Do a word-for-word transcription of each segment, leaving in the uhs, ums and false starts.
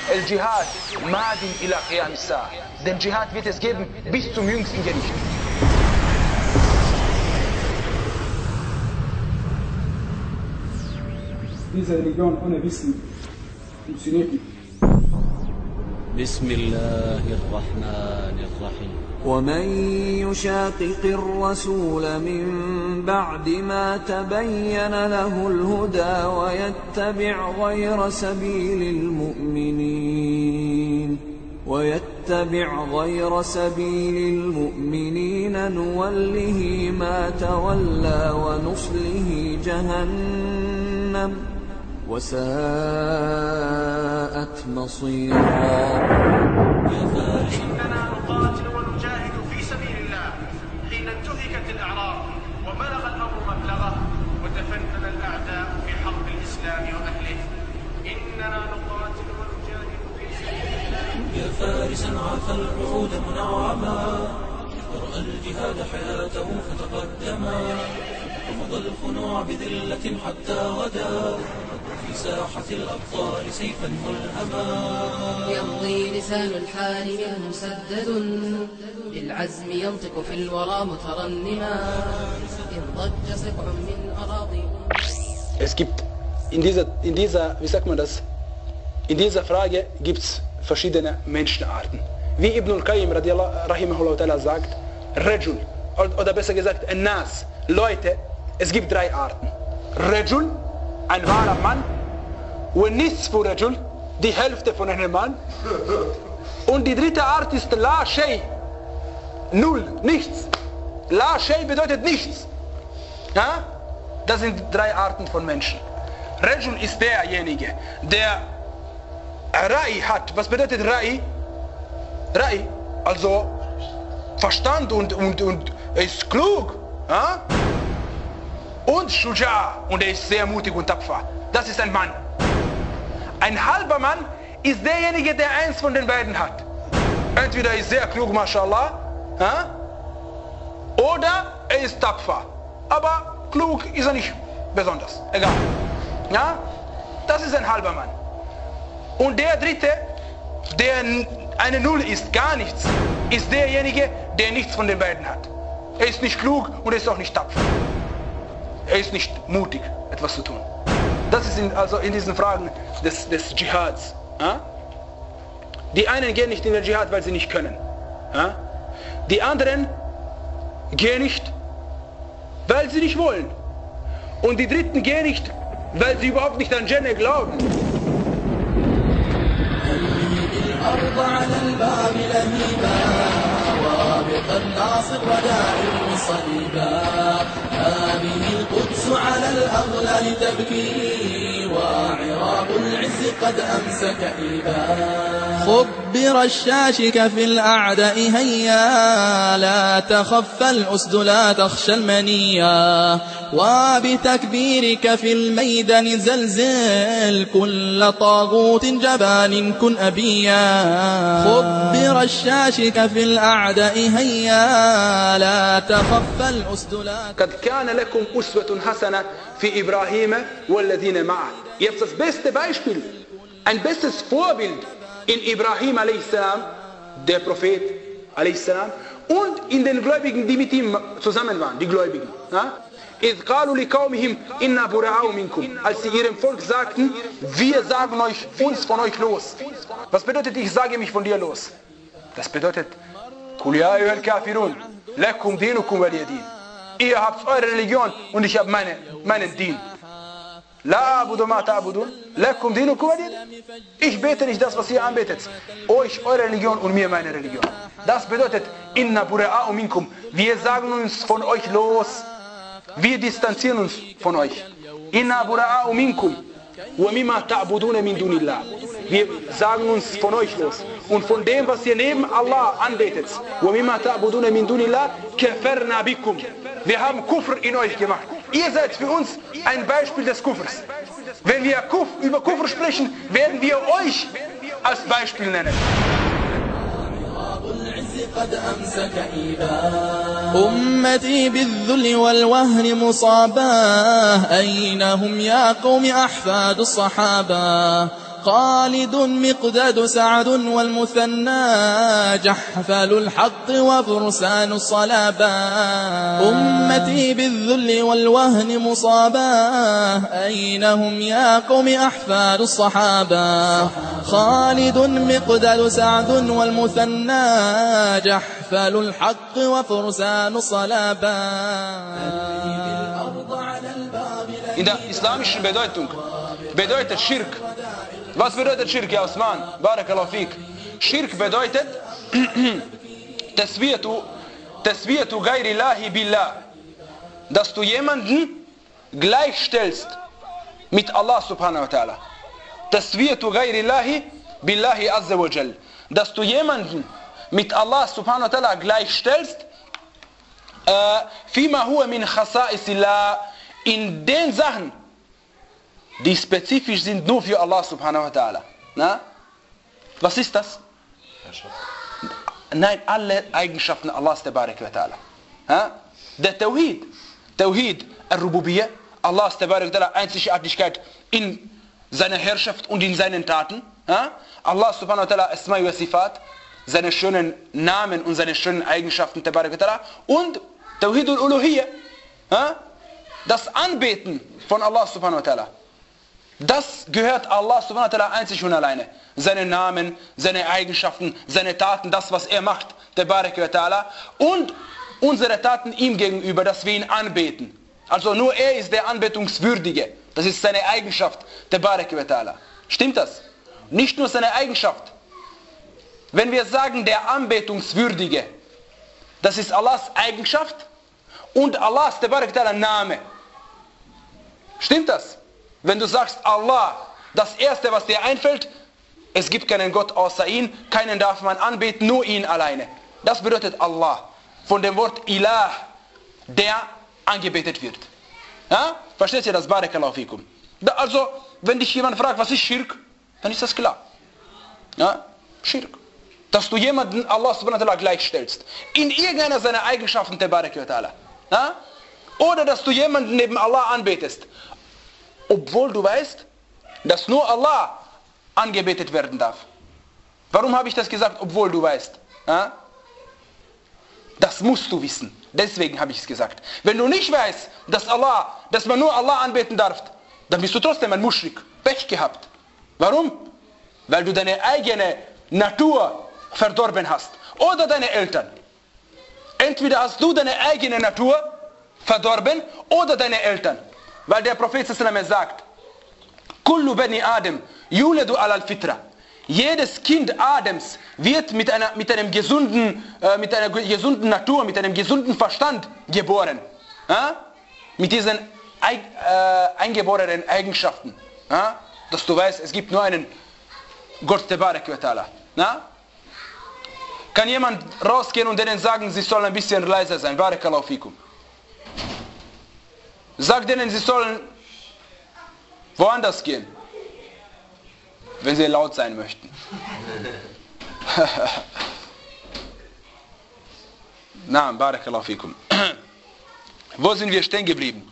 El-Jihad madin ila qiyam as-sa'a. Den Dschihad wird es geben bis zum jüngsten Gericht. Diese Religion ohne Wissen funktioniert nicht. بسم الله الرحمن الرحيم ومن يشاقق الرسول من بعد ما تبين له الهدى ويتبع غير سبيل المؤمنين ويتبع غير سبيل المؤمنين نوله ما تولى ونصله جهنم وساءت مصيرا. إننا نقاتل ونجاهد في سبيل الله حين انتهكت الأعراض وبلغ الأمر مبلغه وتفنن الأعداء في حرب الإسلام وأهله. إننا نقاتل ونجاهد في سبيل الله. يا فارسا عافى العهود منعما ورأى الجهاد حياته فتقدما ومضى الخنوع بذلة حتى غدا في ساحة الأبطال سيفا ملهما. يمضي لسان الحال منه مسدد للعزم ينطق في الورى مترنما إن ضج سبع من أراضي. Es gibt in dieser, in dieser, wie sagt man das, in dieser Frage gibt es verschiedene Menschenarten. Wie Ibn al-Qayyim rahimahullah ta'ala sagt, Rajul, oder besser gesagt, An-Nas, Leute, es gibt drei Arten. Rajul, ein wahrer Mann, und Nisfu Rajul, die Hälfte von einem Mann. Und die dritte Art ist La Shay, null, nichts. La Shay bedeutet nichts. Ja? Das sind drei Arten von Menschen. Rajul ist derjenige, der Ra'i hat. Was bedeutet Ra'i? Ra'i, also Verstand und, und, und er ist klug. Ja? Und Shuja, und er ist sehr mutig und tapfer. Das ist ein Mann. Ein halber Mann ist derjenige, der eins von den beiden hat. Entweder er ist sehr klug, mashallah, ja? Oder er ist tapfer. Aber klug ist er nicht besonders. Egal. Ja? Das ist ein halber Mann. Und der dritte, der eine Null ist, gar nichts, ist derjenige, der nichts von den beiden hat. Er ist nicht klug und er ist auch nicht tapfer. Er ist nicht mutig, etwas zu tun. Das ist in, also in diesen Fragen des, des Dschihads. Ja? Die einen gehen nicht in den Dschihad, weil sie nicht können. Ja? Die anderen gehen nicht, weil sie nicht wollen. Und die Dritten gehen nicht, weil sie überhaupt nicht an Jannah glauben. الأرض على الباب لهيبا رابط الناصر وداعي صليبا هذه القدس على الأغلال تبكي وعراق العز قد أمسك إيبا. خبر الشاشك في الأعداء هيا لا تخف الأسد لا تخشى المنيا وبتكبيرك في الميدان زلزل كل طاغوت جبان كن أبيا. خبر الشاشك في الأعداء هيا لا تخف الأسد لا. قد كان لكم أسوة حسنة في إبراهيم والذين معه. Ihr habt das beste Beispiel, ein bestes Vorbild in Ibrahim a s, der Prophet a s, und in den Gläubigen, die mit ihm zusammen waren, die Gläubigen. Ja? إذ قالوا لقومهم إنا براء منكم, als sie ihrem Volk sagten, wir sagen euch uns von euch los. Was bedeutet, ich sage mich von dir los? Das bedeutet, قل يا أيها الكافرون لكم دينكم ولي دين. Ihr habt eure Religion und ich habe meine, meinen Dien. La abudu ma ta'budun, lakum dinukum waliyad. Ich bete nicht das, was ihr anbetet. Euch eure Religion und mir meine Religion. Das bedeutet, inna bura'a'u minkum. Wir sagen uns von euch los. Wir distanzieren uns von euch. Inna bura'a'u minkum wa mimma ta'buduna min dunillah. Wir sagen uns von euch los. Und von dem, was ihr neben Allah anbetet. Wa mimma ta'buduna min dunillah kafarna bikum. Wir haben Kufr in euch gemacht. Ihr seid für uns ein Beispiel des Kufrs. Wenn wir Kuf, über Kufr sprechen, werden wir euch als Beispiel nennen. أمتي بالذل والوهن مصاباه أين هم يا قوم أحفاد الصحابة خالد مقداد سعد والمثنى جحفل الحق وفرسان الصلابة أمتي بالذل والوهن مصابة أين هم يا قوم أحفاد الصحابة خالد مقداد سعد والمثنى جحفل الحق وفرسان الصلابة. In der islamischen Bedeutung bedeutet Schirk. Was bedeutet Schirk, ja Osman? Barakallahu fik. Schirk bedeutet Taswiyatu Taswiyatu ghairi Allahi billah. Dass du jemanden gleichstellst mit Allah subhanahu wa ta'ala. Taswiyatu ghairi Allahi billahi azza wa jal. Dass du jemanden mit Allah subhanahu wa ta'ala gleichstellst fima huwa min khasaisillah, in den Sachen, die spezifisch sind nur für Allah subhanahu wa ta'ala. Na? Was ist das? Nein, alle Eigenschaften Allahs tabarak wa ta'ala. Ha? Der Tawhid, Tawhid al-Rububiyyah, Allahs tabarak wa ta'ala, Einzigartigkeit in seiner Herrschaft und in seinen Taten. Ha? Allah subhanahu wa ta'ala, Asma wa Sifat, seine schönen Namen und seine schönen Eigenschaften tabarak wa ta'ala. Und Tawhid al-Uluhiyyah, ha? Das Anbeten von Allah subhanahu wa ta'ala. Das gehört Allah subhanahu wa ta'ala einzig und alleine. Seine Namen, seine Eigenschaften, seine Taten, das was er macht, tabarak wa ta'ala. Und unsere Taten ihm gegenüber, dass wir ihn anbeten. Also nur er ist der Anbetungswürdige. Das ist seine Eigenschaft, tabarak wa ta'ala. Stimmt das? Nicht nur seine Eigenschaft. Wenn wir sagen, der Anbetungswürdige, das ist Allahs Eigenschaft und Allahs tabarak wa ta'ala Name. Stimmt das? Wenn du sagst Allah, das erste was dir einfällt, es gibt keinen Gott außer ihn, keinen darf man anbeten, nur ihn alleine. Das bedeutet Allah. Von dem Wort Ilah, der angebetet wird. Ja? Versteht ihr das? Barakallahu fikum. Da, also, wenn dich jemand fragt, was ist Schirk, dann ist das klar. Ja? Schirk. Dass du jemanden Allah subhanahu wa ta'ala gleichstellst. In irgendeiner seiner Eigenschaften, tabarak wa ta'ala. Ja? Oder dass du jemanden neben Allah anbetest. Obwohl du weißt, dass nur Allah angebetet werden darf. Warum habe ich das gesagt, obwohl du weißt? Ja? Das musst du wissen. Deswegen habe ich es gesagt. Wenn du nicht weißt, dass Allah, dass man nur Allah anbeten darf, dann bist du trotzdem ein Muschrik. Pech gehabt. Warum? Weil du deine eigene Natur verdorben hast. Oder deine Eltern. Entweder hast du deine eigene Natur verdorben oder deine Eltern. Weil der Prophet sagt, Kullu bani Adam yuladu alal fitra. Jedes Kind Adams wird mit einer, mit einem gesunden, äh, mit einer gesunden Natur, mit einem gesunden Verstand geboren. Ja? Mit diesen äh, eingeborenen Eigenschaften. Ja? Dass du weißt, es gibt nur einen Gott tabarak wa ta'ala. Ja? Kann jemand rausgehen und denen sagen, sie sollen ein bisschen leiser sein? Barakallahu fikum. Sag denen, sie sollen woanders gehen, wenn sie laut sein möchten. Na, barakallahu fikum. Wo sind wir stehen geblieben?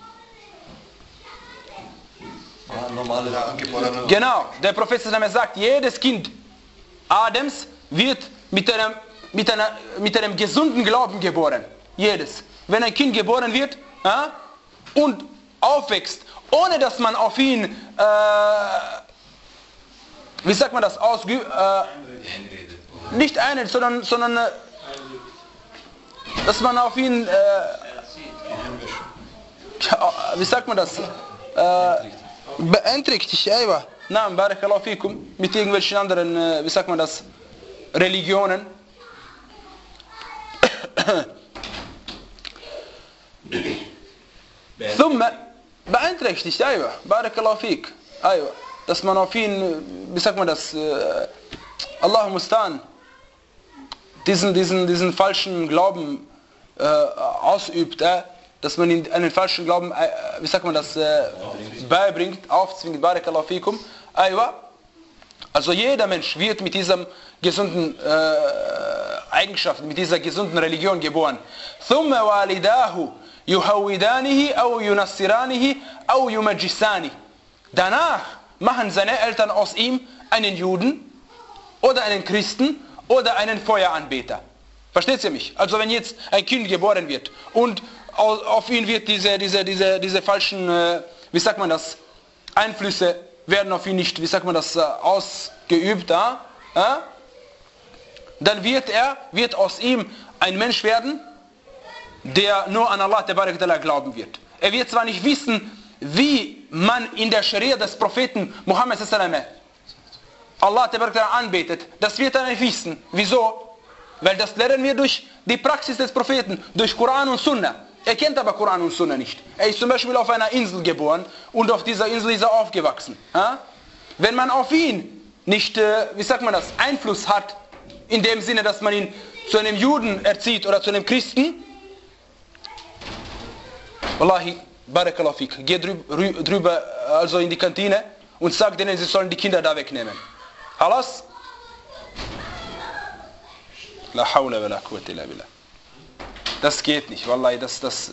Genau, der Prophet sagt, jedes Kind Adams wird mit einem, mit einer, mit einem gesunden Glauben geboren. Jedes. Wenn ein Kind geboren wird, ja, und aufwächst, ohne dass man auf ihn, äh, wie sagt man das, ausgeübt, äh, nicht einredet, sondern, sondern äh, dass man auf ihn, äh, wie sagt man das, äh, beeinträchtigt, ja, na, barakallahu fikum, mit irgendwelchen anderen, äh, wie sagt man das, Religionen. ثم beeinträchtigt, aywa, barakallahu fik, aywa, dass man auf ihn, wie sagt man das, äh, Allahu mustan, diesen, diesen, diesen falschen Glauben äh, ausübt, äh, dass man ihn einen falschen Glauben, äh, wie sagt man das, äh, beibringt, aufzwingt, barakallahu fikum, aywa. Also jeder Mensch wird mit dieser gesunden äh, Eigenschaft, mit dieser gesunden Religion geboren. ثم والداه يهودانه أو ينصرانه أو يمجسانه. Danach machen seine Eltern aus ihm einen Juden oder einen Christen oder einen Feueranbeter. Versteht ihr mich? Also wenn jetzt ein Kind geboren wird und auf ihn wird diese, diese, diese, diese falschen, äh, wie sagt man das, Einflüsse werden auf ihn nicht, wie sagt man das, äh, ausgeübt, ja? Ja? Dann wird er, wird aus ihm ein Mensch werden, der nur an Allah glauben wird. Er wird zwar nicht wissen, wie man in der Scharia des Propheten Muhammad Allah anbetet, das wird er nicht wissen. Wieso? Weil das lernen wir durch die Praxis des Propheten, durch Koran und Sunna. Er kennt aber Koran und Sunna nicht. Er ist zum Beispiel auf einer Insel geboren und auf dieser Insel ist er aufgewachsen. Ja? Wenn man auf ihn nicht, äh, wie sagt man das, Einfluss hat, in dem Sinne, dass man ihn zu einem Juden erzieht oder zu einem Christen, Wallahi, Barakallahu fik, geh drüber, drüber also in die Kantine und sag denen, sie sollen die Kinder da wegnehmen. Halas? La hawla wa la quwwata illa billah. Das geht nicht, Wallahi, das, das,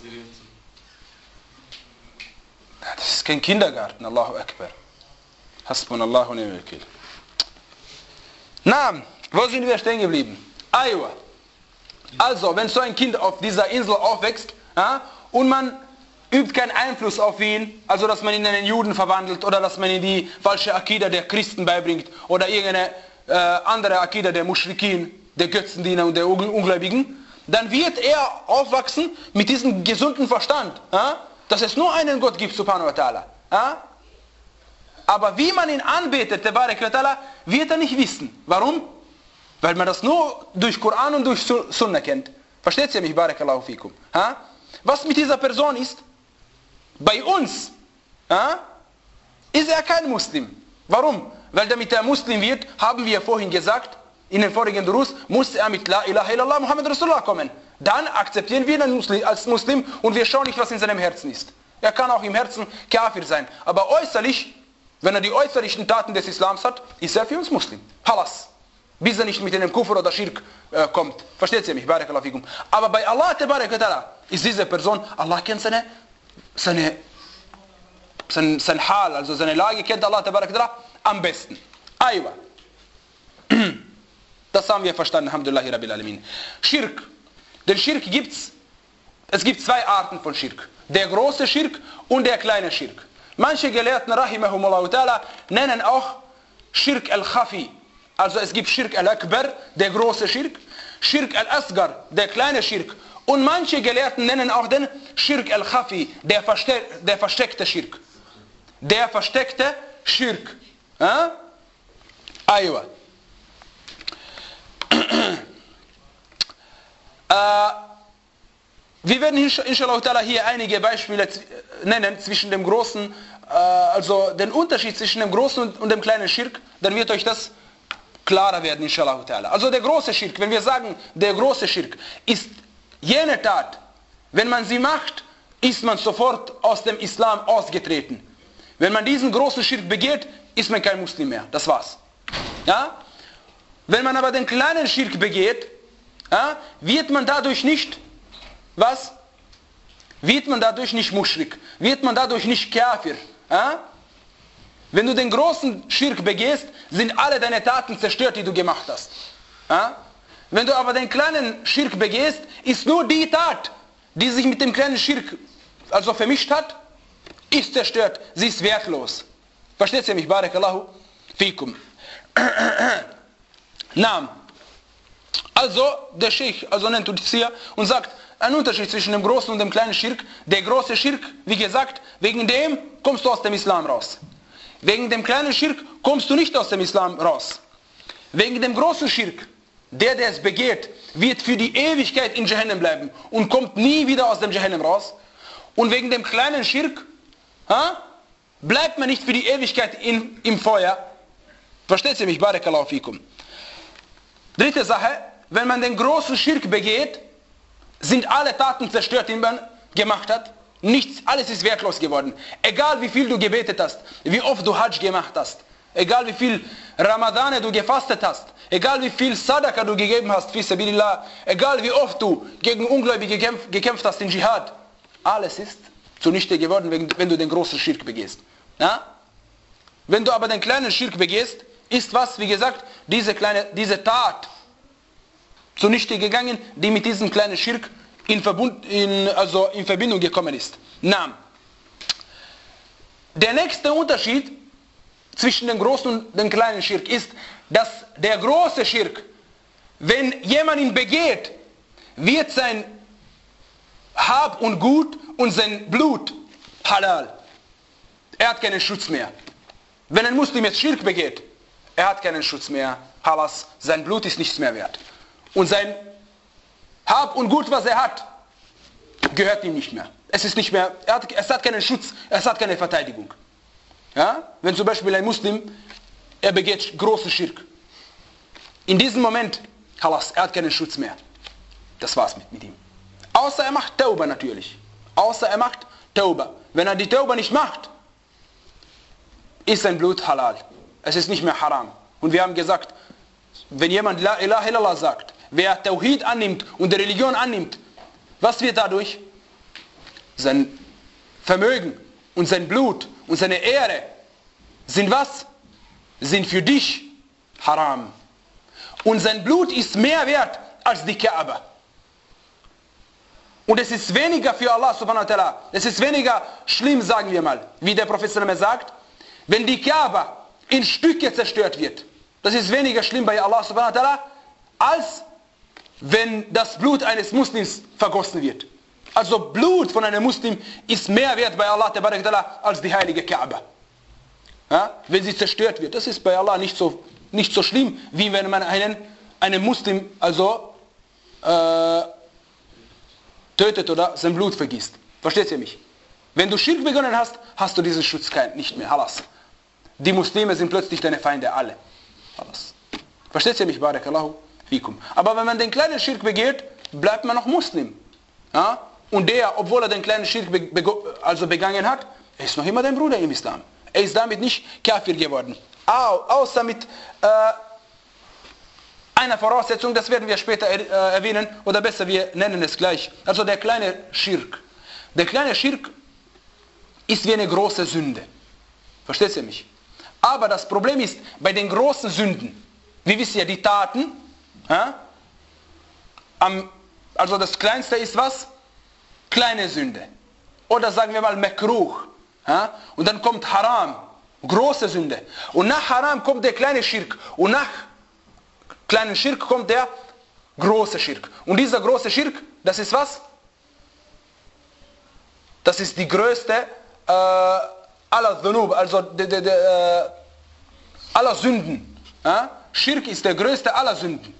das ist kein Kindergarten, Allahu Akbar. Hasbunallahu wa ni'mal wakil. Na, wo sind wir stehen geblieben? Aywa. Also, wenn so ein Kind auf dieser Insel aufwächst, ja, und man übt keinen Einfluss auf ihn, also dass man ihn in einen Juden verwandelt oder dass man ihm die falsche Akida der Christen beibringt oder irgendeine äh, andere Akida der Muschrikin, der Götzendiener und der Ungläubigen, dann wird er aufwachsen mit diesem gesunden Verstand, ja, dass es nur einen Gott gibt, subhanahu wa ta'ala. Ja. Aber wie man ihn anbetet, tabarak wa ta'ala, wird er nicht wissen. Warum? Weil man das nur durch Koran und durch Sunna kennt. Versteht ihr mich, barakallahu fikum? Ja. Was mit dieser Person ist? Bei uns ja, ist er kein Muslim. Warum? Weil damit er Muslim wird, haben wir vorhin gesagt, in den vorigen Durus, muss er mit La ilaha illallah Muhammad Rasulullah kommen. Dann akzeptieren wir ihn als Muslim und wir schauen nicht, was in seinem Herzen ist. Er kann auch im Herzen Kafir sein. Aber äußerlich, wenn er die äußerlichen Taten des Islams hat, ist er für uns Muslim. Halas. Bis er nicht mit einem Kufr oder Schirk äh, kommt. Versteht ihr mich? Barakallahu fikum. Aber bei Allah tabarak wa ta'ala ist diese Person, Allah kennt seine, seine, sein, sein Hal, also seine Lage kennt Allah tabarak wa ta'ala am besten. Aywa. Das haben wir verstanden, alhamdulillahi rabbil alamin. Schirk. Den Schirk gibt's, es gibt zwei Arten von Schirk. Der große Schirk und der kleine Schirk. Manche Gelehrten, rahimahumullah ta'ala, nennen auch Schirk al-Khafi. Also es gibt Schirk al-Akbar, der große Schirk, Schirk al-Asgar, der kleine Schirk. Und manche Gelehrten nennen auch den Schirk al-Khafi, der, verste der versteckte Schirk. Der versteckte Schirk. Ja? Aywa. äh, wir werden inshallah ta'ala hier einige Beispiele nennen zwischen dem großen, äh, also den Unterschied zwischen dem großen und, und dem kleinen Schirk. Dann wird euch das klarer werden, inshallah ta'ala. Also der große Schirk, wenn wir sagen, der große Schirk ist jene Tat, wenn man sie macht, ist man sofort aus dem Islam ausgetreten. Wenn man diesen großen Schirk begeht, ist man kein Muslim mehr. Das war's. Ja? Wenn man aber den kleinen Schirk begeht, ja, wird man dadurch nicht, was? Wird man dadurch nicht Muschrik, wird man dadurch nicht Kafir. Ja? Wenn du den großen Schirk begehst, sind alle deine Taten zerstört, die du gemacht hast. Ja? Wenn du aber den kleinen Schirk begehst, ist nur die Tat, die sich mit dem kleinen Schirk also vermischt hat, ist zerstört. Sie ist wertlos. Versteht ihr mich? Barakallahu fikum. Naam. Also, der Sheikh also nennt uns hier und sagt, ein Unterschied zwischen dem großen und dem kleinen Schirk. Der große Schirk, wie gesagt, wegen dem kommst du aus dem Islam raus. Wegen dem kleinen Schirk kommst du nicht aus dem Islam raus. Wegen dem großen Schirk, der, der es begeht, wird für die Ewigkeit in Jahannam bleiben und kommt nie wieder aus dem Jahannam raus. Und wegen dem kleinen Schirk ha, bleibt man nicht für die Ewigkeit in, im Feuer. Versteht ihr mich? Barakallahu fikum. Dritte Sache, wenn man den großen Schirk begeht, sind alle Taten zerstört, die man gemacht hat. Nichts, alles ist wertlos geworden. Egal wie viel du gebetet hast, wie oft du Hajj gemacht hast, egal wie viel Ramadane du gefastet hast, egal wie viel Sadaka du gegeben hast, fi sabilillah, egal wie oft du gegen Ungläubige gekämpft, gekämpft hast in Dschihad, alles ist zunichte geworden, wenn du den großen Schirk begehst. Ja? Wenn du aber den kleinen Schirk begehst, ist was, wie gesagt, diese kleine, diese Tat zunichte gegangen, die mit diesem kleinen Schirk in, Verbund, in, also in Verbindung gekommen ist. Na, der nächste Unterschied zwischen dem großen und dem kleinen Schirk ist, dass der große Schirk, wenn jemand ihn begeht, wird sein Hab und Gut und sein Blut halal. Er hat keinen Schutz mehr. Wenn ein Muslim jetzt Schirk begeht, er hat keinen Schutz mehr. Halas, sein Blut ist nichts mehr wert. Und sein Hab und Gut, was er hat, gehört ihm nicht mehr. Es ist nicht mehr, er hat, es hat keinen Schutz, es hat keine Verteidigung. Ja? Wenn zum Beispiel ein Muslim, er begeht großen Schirk. In diesem Moment, halas, er hat keinen Schutz mehr. Das war's mit, mit ihm. Außer er macht Tauba natürlich. Außer er macht Tauba. Wenn er die Tauba nicht macht, ist sein Blut halal. Es ist nicht mehr haram. Und wir haben gesagt, wenn jemand La ilaha illallah sagt, wer Tawhid annimmt und die Religion annimmt, was wird dadurch? Sein Vermögen und sein Blut und seine Ehre sind was? Sind für dich haram. Und sein Blut ist mehr wert als die Kaaba. Und es ist weniger für Allah subhanahu wa ta'ala, es ist weniger schlimm, sagen wir mal, wie der Prophet sagt, wenn die Kaaba in Stücke zerstört wird. Das ist weniger schlimm bei Allah subhanahu wa ta'ala, als wenn das Blut eines Muslims vergossen wird. Also Blut von einem Muslim ist mehr wert bei Allah ta'ala als die heilige Kaaba. Ja? Wenn sie zerstört wird, das ist bei Allah nicht so, nicht so schlimm, wie wenn man einen, einen Muslim also äh, tötet oder sein Blut vergießt. Versteht ihr mich? Wenn du Schirk begonnen hast, hast du diesen Schutz kein, nicht mehr. Halas. Die Muslime sind plötzlich deine Feinde, alle. Halas. Versteht ihr mich? Barakallahu fikum. Aber wenn man den kleinen Schirk begeht, bleibt man noch Muslim. Ja? Und der, obwohl er den kleinen Schirk be also begangen hat, er ist noch immer dein Bruder im Islam. Er ist damit nicht Kafir geworden. Au, außer mit äh, einer Voraussetzung, das werden wir später er, äh, erwähnen, oder besser, wir nennen es gleich. Also der kleine Schirk. Der kleine Schirk ist wie eine große Sünde. Versteht ihr mich? Aber das Problem ist, bei den großen Sünden, wie wisst ihr, die Taten, ja, am, also das kleinste ist was? Kleine Sünde. Oder sagen wir mal Makruh. Ja, und dann kommt Haram, große Sünde. Und nach Haram kommt der kleine Schirk. Und nach kleinen Schirk kommt der große Schirk. Und dieser große Schirk, das ist was? Das ist die größte äh, aller Dhunub, also de, de, de, äh, aller Sünden. Ja? Schirk ist der größte aller Sünden.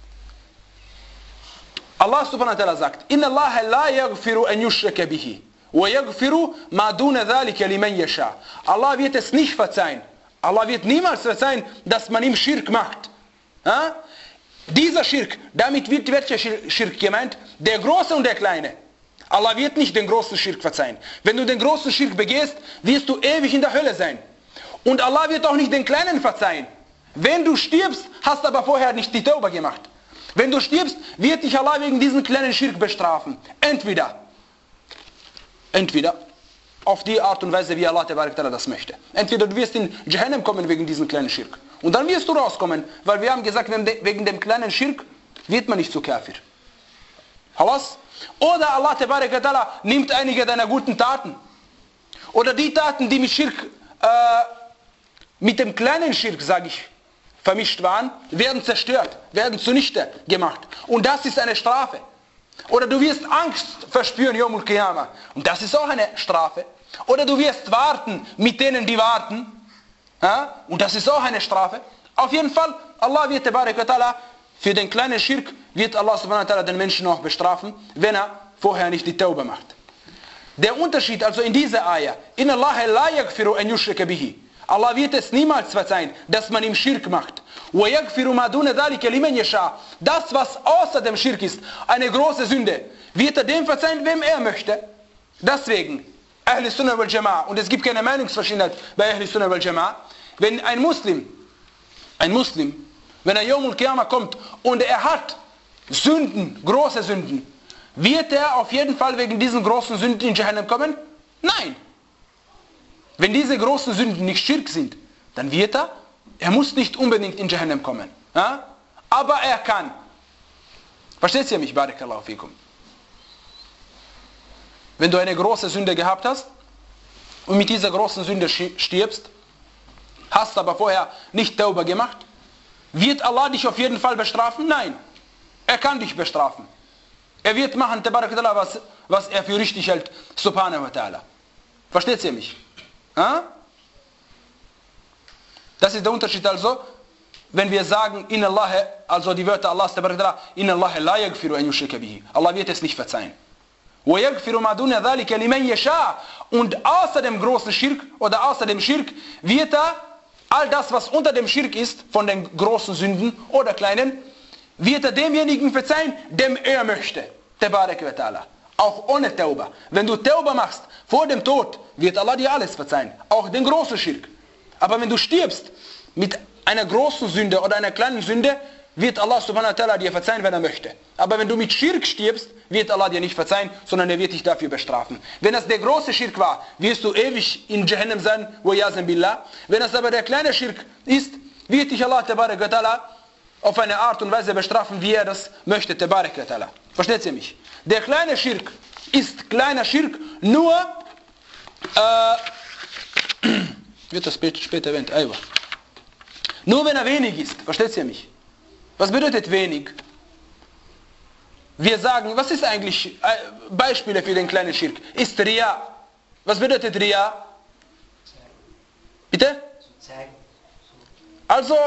Allah subhanahu wa ta'ala sagt, Inna Allah la yaghfiru an yushraka bihi wa yaghfiru ma duna dhalika liman yasha. Allah wird es nicht verzeihen. Allah wird niemals verzeihen, dass man ihm Schirk macht. Ja? Dieser Schirk, damit wird welcher Schirk gemeint? Der große und der kleine. Allah wird nicht den großen Schirk verzeihen. Wenn du den großen Schirk begehst, wirst du ewig in der Hölle sein. Und Allah wird auch nicht den kleinen verzeihen. Wenn du stirbst, hast aber vorher nicht die Tauba gemacht. Wenn du stirbst, wird dich Allah wegen diesem kleinen Schirk bestrafen. Entweder, entweder auf die Art und Weise, wie Allah das möchte. Entweder du wirst in Jahannam kommen wegen diesem kleinen Schirk. Und dann wirst du rauskommen, weil wir haben gesagt, wegen dem kleinen Schirk wird man nicht zu Kafir. Halas? Oder Allah Ta'ala nimmt einige deiner guten Taten. Oder die Taten, die mit Schirk, äh, mit dem kleinen Schirk, sage ich, vermischt waren, werden zerstört, werden zunichte gemacht. Und das ist eine Strafe. Oder du wirst Angst verspüren, Yawmul Qiyamah. Und das ist auch eine Strafe. Oder du wirst warten mit denen, die warten. Ja? Und das ist auch eine Strafe. Auf jeden Fall, Allah wird Ta'ala für den kleinen Schirk, wird Allah subhanahu wa ta'ala den Menschen auch bestrafen, wenn er vorher nicht die Tauba macht. Der Unterschied also in dieser Ayah, Inna Allah la yaghfiru an yushraka bihi. Allah wird es niemals verzeihen, dass man ihm Schirk macht. Wa yaghfiru ma duna dhalika liman yasha. Das, was außer dem Schirk ist, eine große Sünde, wird er dem verzeihen, wem er möchte. Deswegen, Ahl Sunnah wal Jama'a, und es gibt keine Meinungsverschiedenheit bei Ahl Sunnah wal Jama'a, wenn ein Muslim, ein Muslim, wenn er Yawmul Qiyamah kommt und er hat Sünden, große Sünden, wird er auf jeden Fall wegen diesen großen Sünden in Jahannam kommen? Nein. Wenn diese großen Sünden nicht Schirk sind, dann wird er, er muss nicht unbedingt in Jahannam kommen. Ja? Aber er kann. Versteht ihr mich? Barakallahu fikum. Wenn du eine große Sünde gehabt hast und mit dieser großen Sünde stirbst, hast aber vorher nicht Tauba gemacht, wird Allah dich auf jeden Fall bestrafen? Nein. Er kann dich bestrafen. Er wird machen, was, was er für richtig hält, subhanahu wa ta'ala. Versteht ihr mich? Ha? Das ist der Unterschied also, wenn wir sagen, Inna Allah, also die Wörter Allahs, Inna Allah la yaghfiru an yushrika bihi. Allah wird es nicht verzeihen. Wa yaghfiru ma duna dhalika liman yasha. Und außer dem großen Schirk oder außer dem Schirk wird er all das, was unter dem Schirk ist, von den großen Sünden oder kleinen, wird er demjenigen verzeihen, dem er möchte. Tabarak wa ta'ala. Auch ohne Tauba. Wenn du Tauba machst, vor dem Tod, wird Allah dir alles verzeihen. Auch den großen Schirk. Aber wenn du stirbst mit einer großen Sünde oder einer kleinen Sünde, wird Allah subhanahu wa ta'ala dir verzeihen, wenn er möchte. Aber wenn du mit Schirk stirbst, wird Allah dir nicht verzeihen, sondern er wird dich dafür bestrafen. Wenn das der große Schirk war, wirst du ewig in Jahannam sein, wa yazan billah. Wenn das aber der kleine Schirk ist, wird dich Allah tabarak wa ta'ala auf eine Art und Weise bestrafen, wie er das möchte, tabarak wa ta'ala. Versteht ihr mich? Der kleine Schirk ist kleiner Schirk, nur äh, wird das später erwähnt, Aywa. Nur wenn er wenig ist, versteht ihr mich? Was bedeutet wenig? Wir sagen, was ist eigentlich äh, Beispiele für den kleinen Schirk? Ist Ria. Was bedeutet Ria? Bitte? Also,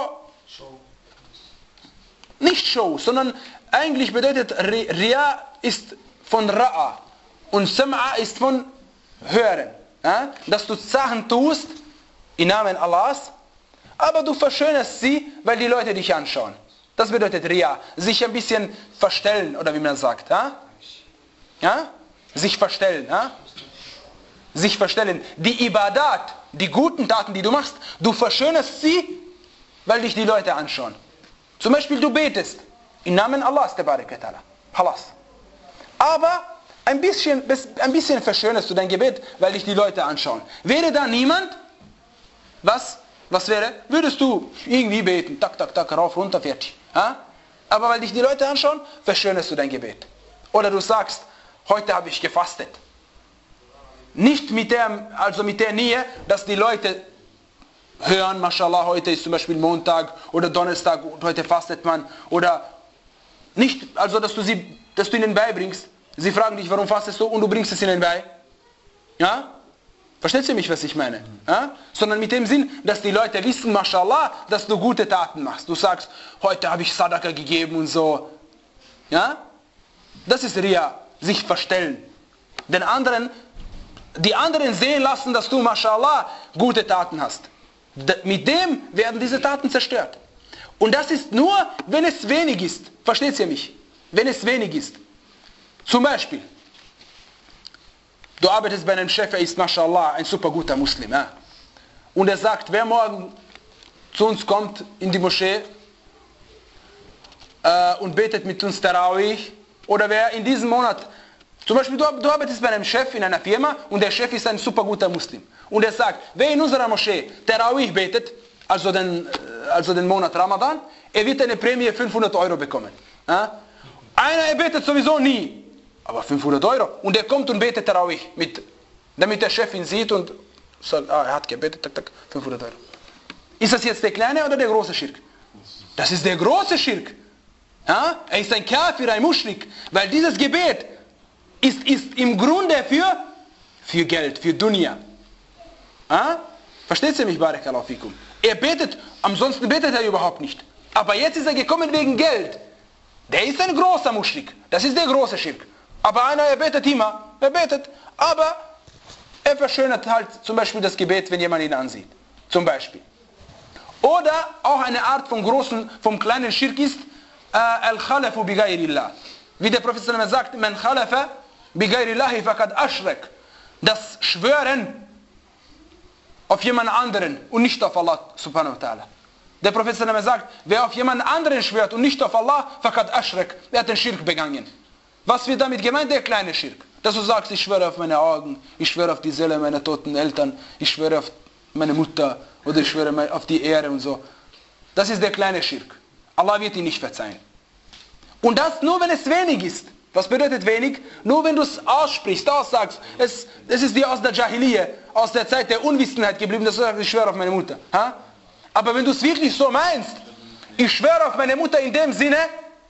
nicht Show, sondern eigentlich bedeutet Ria ist von Ra'a und Sam'a ist von Hören. Ja? Dass du Sachen tust im Namen Allahs, aber du verschönerst sie, weil die Leute dich anschauen. Das bedeutet Ria, sich ein bisschen verstellen, oder wie man sagt. Ja? Ja? Sich verstellen. Ja? Sich verstellen. Die Ibadat, die guten Taten, die du machst, du verschönerst sie, weil dich die Leute anschauen. Zum Beispiel du betest im Namen Allahs, tabarak wa ta'ala. Halas. Aber ein bisschen, ein bisschen verschönerst du dein Gebet, weil dich die Leute anschauen. Wäre da niemand, was, was wäre? Würdest du irgendwie beten, tak, tak, tak, rauf, runter, fertig. Ja? Aber weil dich die Leute anschauen, verschönerst du dein Gebet. Oder du sagst, heute habe ich gefastet. Nicht mit der, also mit der Nähe, dass die Leute hören, mashallah, heute ist zum Beispiel Montag oder Donnerstag und heute fastet man. Oder nicht, also dass du, sie, dass du ihnen beibringst. Sie fragen dich, warum fastest du, und du bringst es ihnen bei. Ja? Versteht ihr mich, was ich meine? Ja? Sondern mit dem Sinn, dass die Leute wissen, mashallah, dass du gute Taten machst. Du sagst, heute habe ich Sadaqa gegeben und so. Ja? Das ist Ria, sich verstellen. Den anderen, die anderen sehen lassen, dass du, mashallah, gute Taten hast. Mit dem werden diese Taten zerstört. Und das ist nur, wenn es wenig ist. Versteht ihr mich? Wenn es wenig ist. Zum Beispiel, du arbeitest bei einem Chef, er ist, mashallah, ein super guter Muslim. Ja? Und er sagt, wer morgen zu uns kommt in die Moschee äh, und betet mit uns Tarawih, oder wer in diesem Monat, zum Beispiel, du, du arbeitest bei einem Chef in einer Firma und der Chef ist ein super guter Muslim. Und er sagt, wer in unserer Moschee Tarawih betet, also den, also den Monat Ramadan, er wird eine Prämie fünfhundert Euro bekommen. Ja? Einer, er betet sowieso nie. Aber fünfhundert Euro. Und er kommt und betet Tarawih mit, damit der Chef ihn sieht und sagt, ah, er hat gebetet, tak, tak, fünfhundert Euro. Ist das jetzt der kleine oder der große Schirk? Das ist der große Schirk. Ja? Er ist ein Kafir, ein Muschrik, weil dieses Gebet ist, ist im Grunde für, für Geld, für Dunya. Ja? Versteht ihr mich, Barakallahu fikum? Er betet, ansonsten betet er überhaupt nicht. Aber jetzt ist er gekommen wegen Geld. Der ist ein großer Muschrik. Das ist der große Schirk. Aber einer, er betet immer, er betet, aber er verschönert halt zum Beispiel das Gebet, wenn jemand ihn ansieht. Zum Beispiel. Oder auch eine Art vom großen, vom kleinen Schirk ist, äh, al-khalafu bi ghayrillah. Wie der Prophet sallallahu alaihi wasallam sagt, man khalafa bi ghayrillahi faqad ashrak. Das Schwören auf jemand anderen und nicht auf Allah subhanahu wa ta'ala. Der Prophet sallallahu alaihi wasallam sagt, wer auf jemand anderen schwört und nicht auf Allah, faqad ashrak, er hat den Schirk begangen. Was wird damit gemeint? Der kleine Schirk. Dass du sagst, ich schwöre auf meine Augen, ich schwöre auf die Seele meiner toten Eltern, ich schwöre auf meine Mutter oder ich schwöre auf die Ehre und so. Das ist der kleine Schirk. Allah wird ihn nicht verzeihen. Und das nur, wenn es wenig ist. Was bedeutet wenig? Nur wenn du es aussprichst, aussagst, es, es ist dir aus der Jahiliyyah, aus der Zeit der Unwissenheit geblieben, dass du sagst, ich schwöre auf meine Mutter. Ha? Aber wenn du es wirklich so meinst, ich schwöre auf meine Mutter in dem Sinne,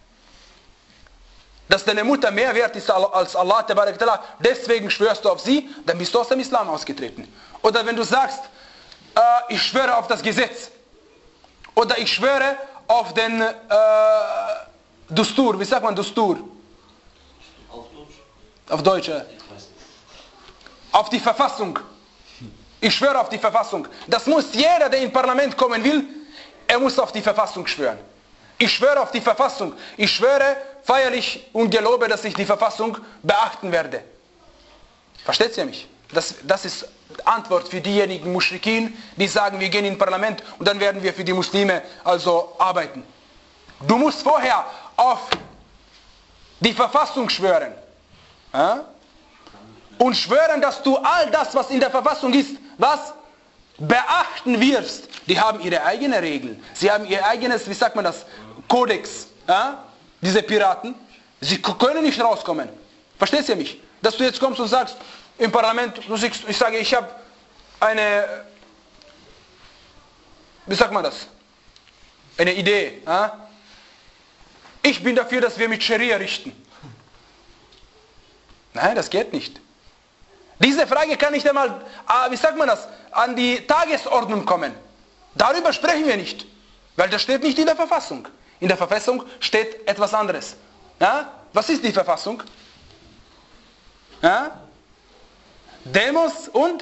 dass deine Mutter mehr wert ist als Allah, deswegen schwörst du auf sie, dann bist du aus dem Islam ausgetreten. Oder wenn du sagst, äh, ich schwöre auf das Gesetz, oder ich schwöre auf den äh, Dustur, wie sagt man Dustur? Auf Deutsch. Auf Deutsch, ja. Auf die Verfassung. Ich schwöre auf die Verfassung. Das muss jeder, der ins Parlament kommen will, er muss auf die Verfassung schwören. Ich schwöre auf die Verfassung. Ich schwöre feierlich und gelobe, dass ich die Verfassung beachten werde. Versteht ihr mich? Das, das ist Antwort für diejenigen Muschrikin, die sagen, wir gehen ins Parlament und dann werden wir für die Muslime also arbeiten. Du musst vorher auf die Verfassung schwören. Ja? Und schwören, dass du all das, was in der Verfassung ist, was beachten wirst. Die haben ihre eigenen Regeln. Sie haben ihr eigenes, wie sagt man das, Kodex. Ja? Diese Piraten. Sie können nicht rauskommen. Verstehst du mich? Dass du jetzt kommst und sagst, im Parlament, ich sage, ich habe eine, wie sagt man das, eine Idee. Ja? Ich bin dafür, dass wir mit Scharia richten. Nein, das geht nicht. Diese Frage kann nicht einmal, wie sagt man das, an die Tagesordnung kommen. Darüber sprechen wir nicht, weil das steht nicht in der Verfassung. In der Verfassung steht etwas anderes. Ja? Was ist die Verfassung? Ja? Demos und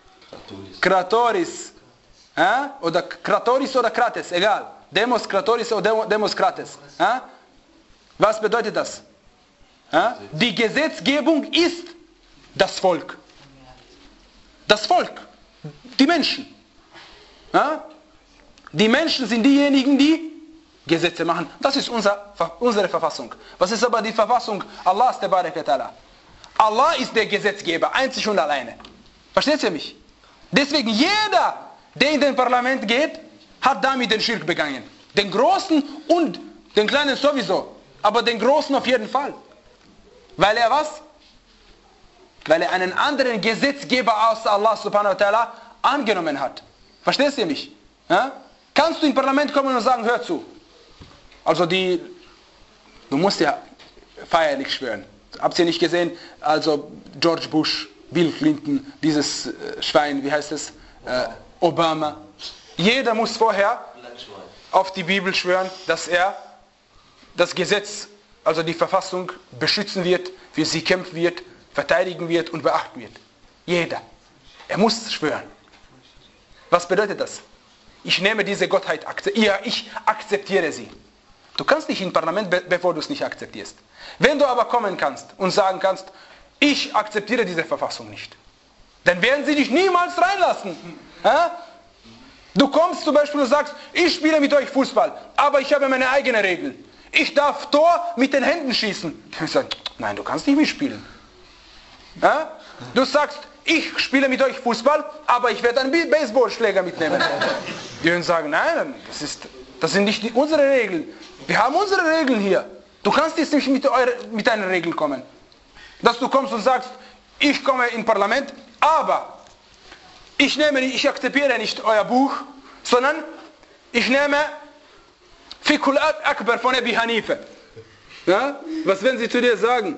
Kratoris. Ja? Oder Kratoris oder Krates, egal. Demos, Kratoris oder Demos, Krates. Ja? Was bedeutet das? Ja? Die Gesetzgebung ist das Volk. Das Volk. Die Menschen. Ja? Die Menschen sind diejenigen, die Gesetze machen. Das ist unser, unsere Verfassung. Was ist aber die Verfassung Allahs, der Barak wa Ta'ala? Allah ist der Gesetzgeber, einzig und alleine. Versteht ihr mich? Deswegen jeder, der in den Parlament geht, hat damit den Schirk begangen. Den Großen und den Kleinen sowieso. Aber den Großen auf jeden Fall. Weil er was? Weil er einen anderen Gesetzgeber aus Allah subhanahu wa ta'ala angenommen hat. Verstehst ihr mich? Ja? Kannst du ins Parlament kommen und sagen, hör zu. Also die, du musst ja feierlich schwören. Habt ihr nicht gesehen? Also George Bush, Bill Clinton, dieses äh, Schwein, wie heißt es? Äh, Obama. Jeder muss vorher auf die Bibel schwören, dass er das Gesetz, also die Verfassung, beschützen wird, für sie kämpfen wird, verteidigen wird und beachten wird. Jeder. Er muss schwören. Was bedeutet das? Ich nehme diese Gottheit, ja, ich akzeptiere sie. Du kannst nicht im Parlament, bevor du es nicht akzeptierst. Wenn du aber kommen kannst und sagen kannst, ich akzeptiere diese Verfassung nicht, dann werden sie dich niemals reinlassen. Ja? Du kommst zum Beispiel und sagst, ich spiele mit euch Fußball, aber ich habe meine eigenen Regeln. Ich darf Tor mit den Händen schießen. Ich sage, nein, du kannst nicht mitspielen. Ja? Du sagst, ich spiele mit euch Fußball, aber ich werde einen Baseballschläger mitnehmen. Die würden sagen, nein, das, ist, das sind nicht die, unsere Regeln. Wir haben unsere Regeln hier. Du kannst jetzt nicht mit, eure, mit deinen Regeln kommen. Dass du kommst und sagst, ich komme ins Parlament, aber ich, nehme, ich akzeptiere nicht euer Buch, sondern ich nehme Fiqhul Akbar von Abi Hanifa. Ja? Was werden sie zu dir sagen?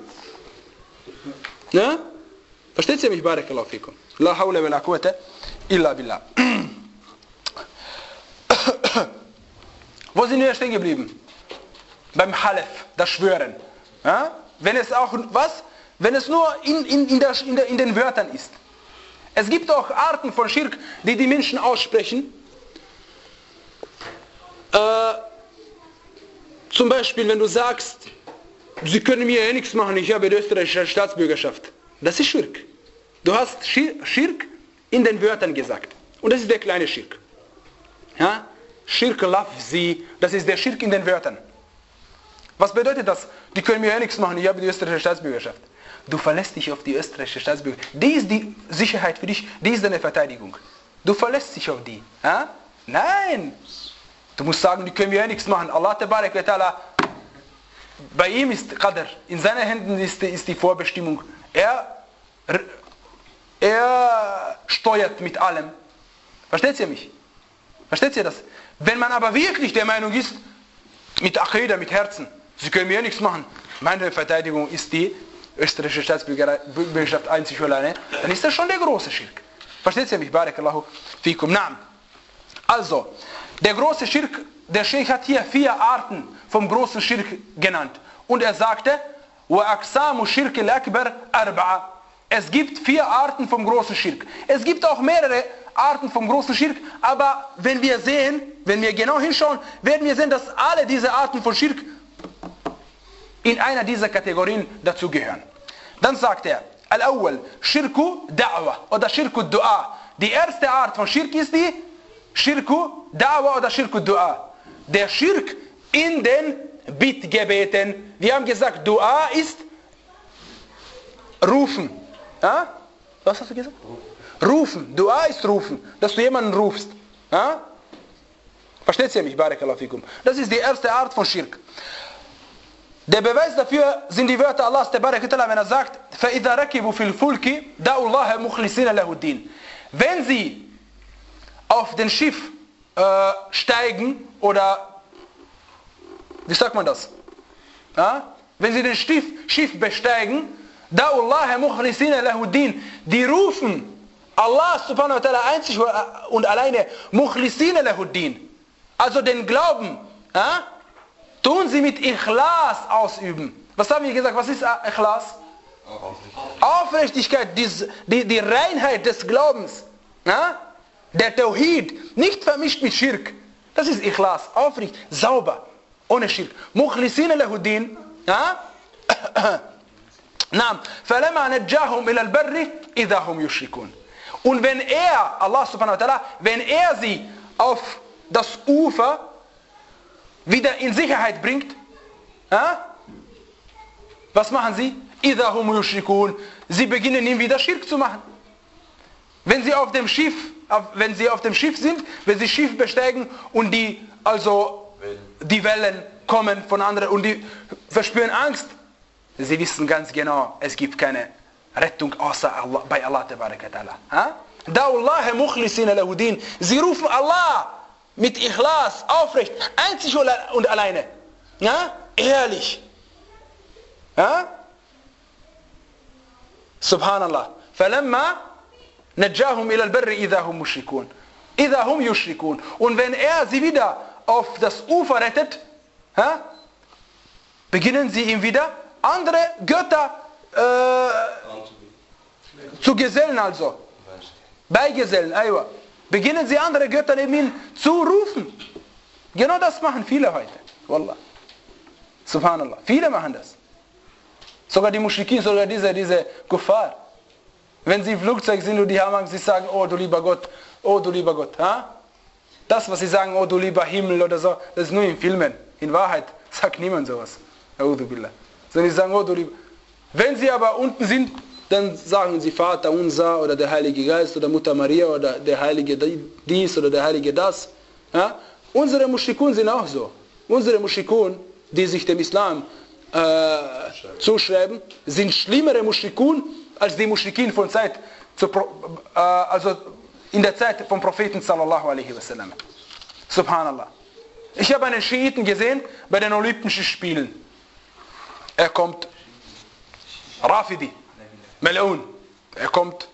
Ja? Versteht ihr mich? Barakallahu fikum. La hawla wa la quwwata illa billah. Wo sind wir stehen geblieben? Beim Halef, das Schwören. Ja? Wenn es auch, was? Wenn es nur in, in, in, der, in, der, in den Wörtern ist. Es gibt auch Arten von Schirk, die die Menschen aussprechen. Äh, zum Beispiel, wenn du sagst, sie können mir ja nichts machen, ich habe die österreichische Staatsbürgerschaft. Das ist Schirk. Du hast Schirk in den Wörtern gesagt. Und das ist der kleine Schirk. Ja? Schirk lafzi, das ist der Schirk in den Wörtern. Was bedeutet das? Die können mir ja nichts machen, ich habe die österreichische Staatsbürgerschaft. Du verlässt dich auf die österreichische Staatsbürgerschaft. Die ist die Sicherheit für dich, die ist deine Verteidigung. du verlässt dich auf die. Ja? Nein! Du musst sagen, die können wir ja nichts machen. Allah Tabarak wa Ta'ala, bei ihm ist Qadr, in seinen Händen ist, ist die Vorbestimmung. Er, er steuert mit allem. Versteht ihr mich? Versteht ihr das? Wenn man aber wirklich der Meinung ist, mit Aqidah, mit Herzen, sie können mir ja nichts machen, meine Verteidigung ist die österreichische Staatsbürgerschaft einzig und alleine, dann ist das schon der große Schirk. Versteht ihr mich? Barakallahu fikum. Naam. Also, der große Schirk, der Sheikh hat hier vier Arten vom großen Schirk genannt. Und er sagte, وَأَقْسَامُ شِرْكِ الْأَكْبَرِ أَرْبَعَ. Es gibt vier Arten vom großen Schirk. Es gibt auch mehrere Arten vom großen Schirk, aber wenn wir sehen, wenn wir genau hinschauen, werden wir sehen, dass alle diese Arten von Schirk in einer dieser Kategorien dazugehören. Dann sagt er, Al-Awwal, Shirku Da'wa oder Shirku Du'a. Die erste Art von Schirk ist die Shirku Da'wa oder Shirku Du'a. Der Schirk in den Bittgebeten. Wir haben gesagt, Du'a ist rufen. Ja? Was hast du gesagt? Rufen. Du'a ist rufen. Dass du jemanden rufst. Ja? Versteht ihr mich? Barakallahu fikum. Das ist die erste Art von Schirk. Der Beweis dafür sind die Wörter Allahs, wenn er sagt, فَإِذَا رَكِبُوا فِي الْفُلْكِ دَعُوا اللَّهَ مُخْلِصِينَ لَهُ الدِّينَ. Wenn sie auf den Schiff äh, steigen oder, wie sagt man das? Ja? Wenn sie den Schiff, Schiff besteigen, دَعُوا اللَّهَ مُخْلِصِينَ لَهُ الدِّينَ. Die rufen Allah subhanahu wa ta'ala einzig und alleine مُخْلِصِينَ لَهُ الدِّينَ. Also den Glauben, ja? Tun sie mit Ikhlas ausüben. Was haben wir gesagt? Was ist Ikhlas? Aufrichtigkeit. Aufrichtigkeit, die, die, die Reinheit des Glaubens. Ja? Der Tawhid, nicht vermischt mit Schirk. Das ist Ikhlas, aufrichtig, sauber, ohne Schirk. Mukhlisina lahuddin. Ja? Naam. فَلَمَا نَجَّاهُمْ إِلَى الْبَرِّ إِذَا هُمْ يُشْرِكُونَ. Und wenn er, Allah subhanahu wa ta'ala, wenn er sie auf das Ufer wieder in Sicherheit bringt, ja? Was machen sie? إِذَا هُمْ يُشْرِكُونَ. Sie beginnen ihm wieder Schirk zu machen. Wenn sie auf dem Schiff, wenn sie auf dem Schiff sind, wenn sie Schiff besteigen und die, also die Wellen kommen von anderen und die verspüren Angst, sie wissen ganz genau, es gibt keine Rettung außer Allah, bei Allah tabaraka ta'ala. Da'ullaha mukhlisina lahudin. Sie rufen Allah mit Ikhlas, aufrecht, einzig und alleine. Ja? Ehrlich. Ja? Subhanallah. فَلَمَّا نَجَّاهُمْ إِلَى الْبَرِّ إِذَا هُمْ مُشْرِكُونَ. إِذَا هُمْ يُشْرِكُونَ. Und wenn er sie wieder auf das Ufer rettet, ja, beginnen sie ihm wieder andere Götter äh, zu gesellen, also. Beigesellen, aywa. Beginnen sie andere Götter neben ihn zu rufen. Genau das machen viele heute. Wallah. Subhanallah. Viele machen das. Sogar die Muschrikin, sogar diese, diese Kuffar. Wenn sie im Flugzeug sind und die haben Angst, sie sagen, oh du lieber Gott, oh du lieber Gott. Ha? Das, was sie sagen, oh du lieber Himmel oder so, das ist nur in Filmen. In Wahrheit sagt niemand sowas. A'udhu billah. Sondern sie sagen, oh du lieber. Wenn sie aber unten sind, dann sagen sie Vater unser oder der Heilige Geist oder Mutter Maria oder der Heilige dies oder der Heilige das. Ja? Unsere Mushrikun sind auch so. Unsere Mushrikun, die sich dem Islam äh, zuschreiben, sind schlimmere Mushrikun als die Muschrikin von Zeit, zu, äh, also in der Zeit vom Propheten sallallahu alaihi wasallam. Subhanallah. Ich habe einen Schiiten gesehen bei den Olympischen Spielen. Er kommt Rafidi. Mal'un. Er kommt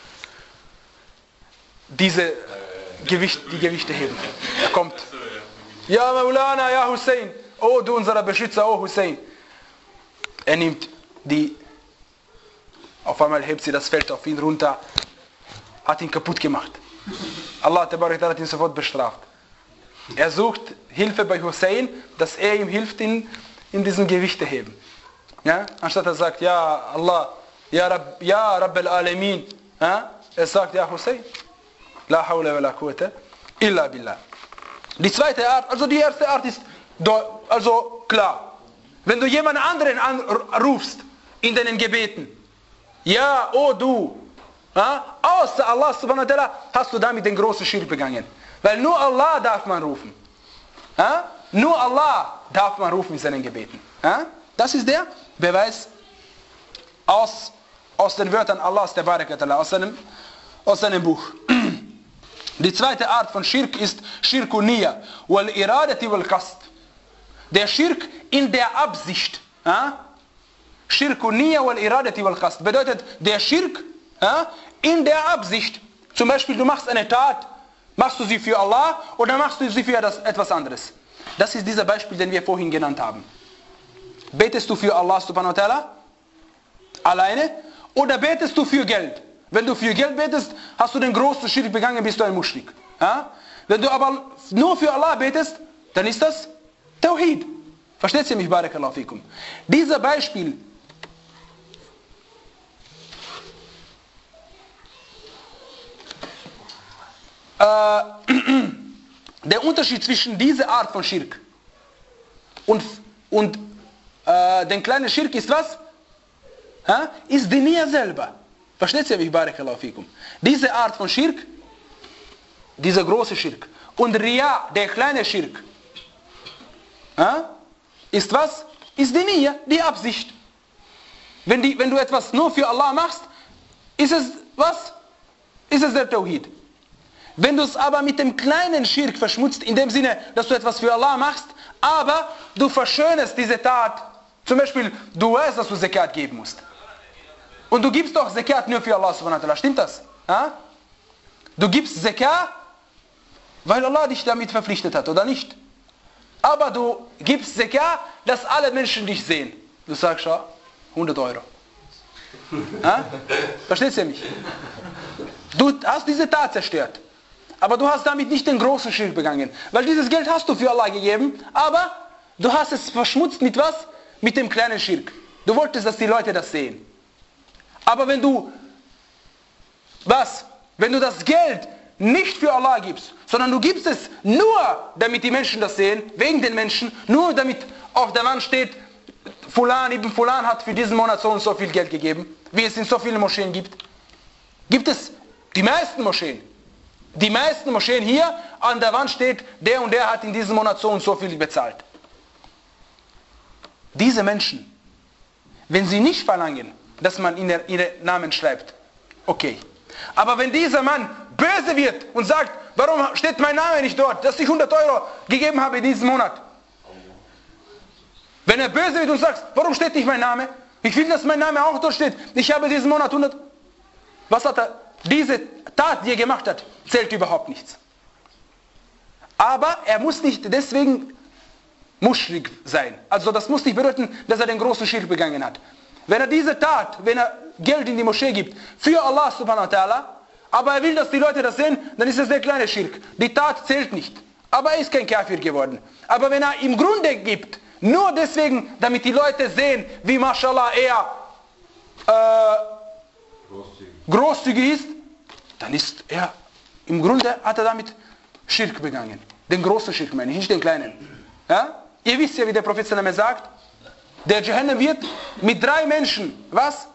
diese Gewicht, die Gewichte heben. Er kommt. Ja Maulana, ja Hussein. Oh du unser Beschützer, oh Hussein. Er nimmt die, auf einmal hebt sie das Feld auf ihn runter, hat ihn kaputt gemacht. Allah Tabarak hat ihn sofort bestraft. Er sucht Hilfe bei Hussein, dass er ihm hilft in, in diesem Gewichte heben. Ja? Anstatt er sagt, ja Allah, Ja, Rab, ja Rabb al-Alamin. Ja? Er sagt, ja Hussein. La hawla wa la quwwata illa billah. Die zweite Art, also die erste Art ist also klar. Wenn du jemanden anderen anrufst in deinen Gebeten, ja, oh du, ja, außer Allah subhanahu wa ta'ala, hast du damit den großen Schirk begangen. Weil nur Allah darf man rufen. Ja? Nur Allah darf man rufen in seinen Gebeten. Ja? Das ist der Beweis aus, aus den Wörtern Allahs, der Barakatullah, aus seinem, aus seinem Buch. Die zweite Art von Schirk ist Schirku Niyya wal Iradati wal Qasd. Der Schirk in der Absicht. Ja? Schirku Niyya wal Iradati wal Qasd bedeutet der Schirk, ja, in der Absicht. Zum Beispiel, du machst eine Tat, machst du sie für Allah oder machst du sie für das, etwas anderes. Das ist dieser Beispiel, den wir vorhin genannt haben. Betest du für Allah subhanahu wa ta'ala alleine oder betest du für Geld? Wenn du für Geld betest, hast du den großen Schirk begangen, bist du ein Muschrik. Ja? Wenn du aber nur für Allah betest, dann ist das Tawhid. Versteht ihr mich, Barakallahu fikum? Dieser Beispiel äh, der Unterschied zwischen dieser Art von Schirk und, und äh, den kleinen Schirk ist was? Ha? Ist die Nia selber. Versteht ihr mich, Barakallahu fikum? Diese Art von Schirk, dieser große Schirk und Riya, der kleine Schirk, ha? Ist was? Ist die Nia, die Absicht. Wenn, die, wenn du etwas nur für Allah machst, ist es was? Ist es der Tawhid. Wenn du es aber mit dem kleinen Schirk verschmutzt, in dem Sinne, dass du etwas für Allah machst, aber du verschönerst diese Tat, zum Beispiel, du weißt, dass du Zakat geben musst. Und du gibst doch Zakat nur für Allah subhanahu wa ta'ala, stimmt das? Ha? Du gibst Zakat, weil Allah dich damit verpflichtet hat, oder nicht? Aber du gibst Zakat, dass alle Menschen dich sehen. Du sagst ja, hundert Euro. Ha? Verstehst du mich? Du hast diese Tat zerstört. Aber du hast damit nicht den großen Schirk begangen. Weil dieses Geld hast du für Allah gegeben, aber du hast es verschmutzt mit was? Mit dem kleinen Schirk. Du wolltest, dass die Leute das sehen. Aber wenn du, was? Wenn du das Geld nicht für Allah gibst, sondern du gibst es nur, damit die Menschen das sehen, wegen den Menschen, nur damit auf der Wand steht, Fulan ibn Fulan hat für diesen Monat so und so viel Geld gegeben, wie es in so vielen Moscheen gibt. Gibt es die meisten Moscheen. Die meisten Moscheen hier, an der Wand steht, der und der hat in diesem Monat so und so viel bezahlt. Diese Menschen, wenn sie nicht verlangen, dass man ihnen ihre Namen schreibt, okay. Aber wenn dieser Mann böse wird und sagt, warum steht mein Name nicht dort, dass ich hundert Euro gegeben habe in diesem Monat. Wenn er böse wird und sagt, warum steht nicht mein Name? Ich will, dass mein Name auch dort steht. Ich habe diesen Monat hundert. Was hat er? Diese Tat, die er gemacht hat, zählt überhaupt nichts. Aber er muss nicht deswegen Muschrik sein. Also das muss nicht bedeuten, dass er den großen Schirk begangen hat. Wenn er diese Tat, wenn er Geld in die Moschee gibt, für Allah subhanahu wa ta'ala, aber er will, dass die Leute das sehen, dann ist es der kleine Schirk. Die Tat zählt nicht. Aber er ist kein Kafir geworden. Aber wenn er im Grunde gibt, nur deswegen, damit die Leute sehen, wie mashallah er äh, großzügig. großzügig ist, dann ist er, im Grunde hat er damit Schirk begangen. Den großen Schirk meine ich, nicht den kleinen. Ja? Ihr wisst ja, wie der Prophet sagt, der Jahannam wird mit drei Menschen, was?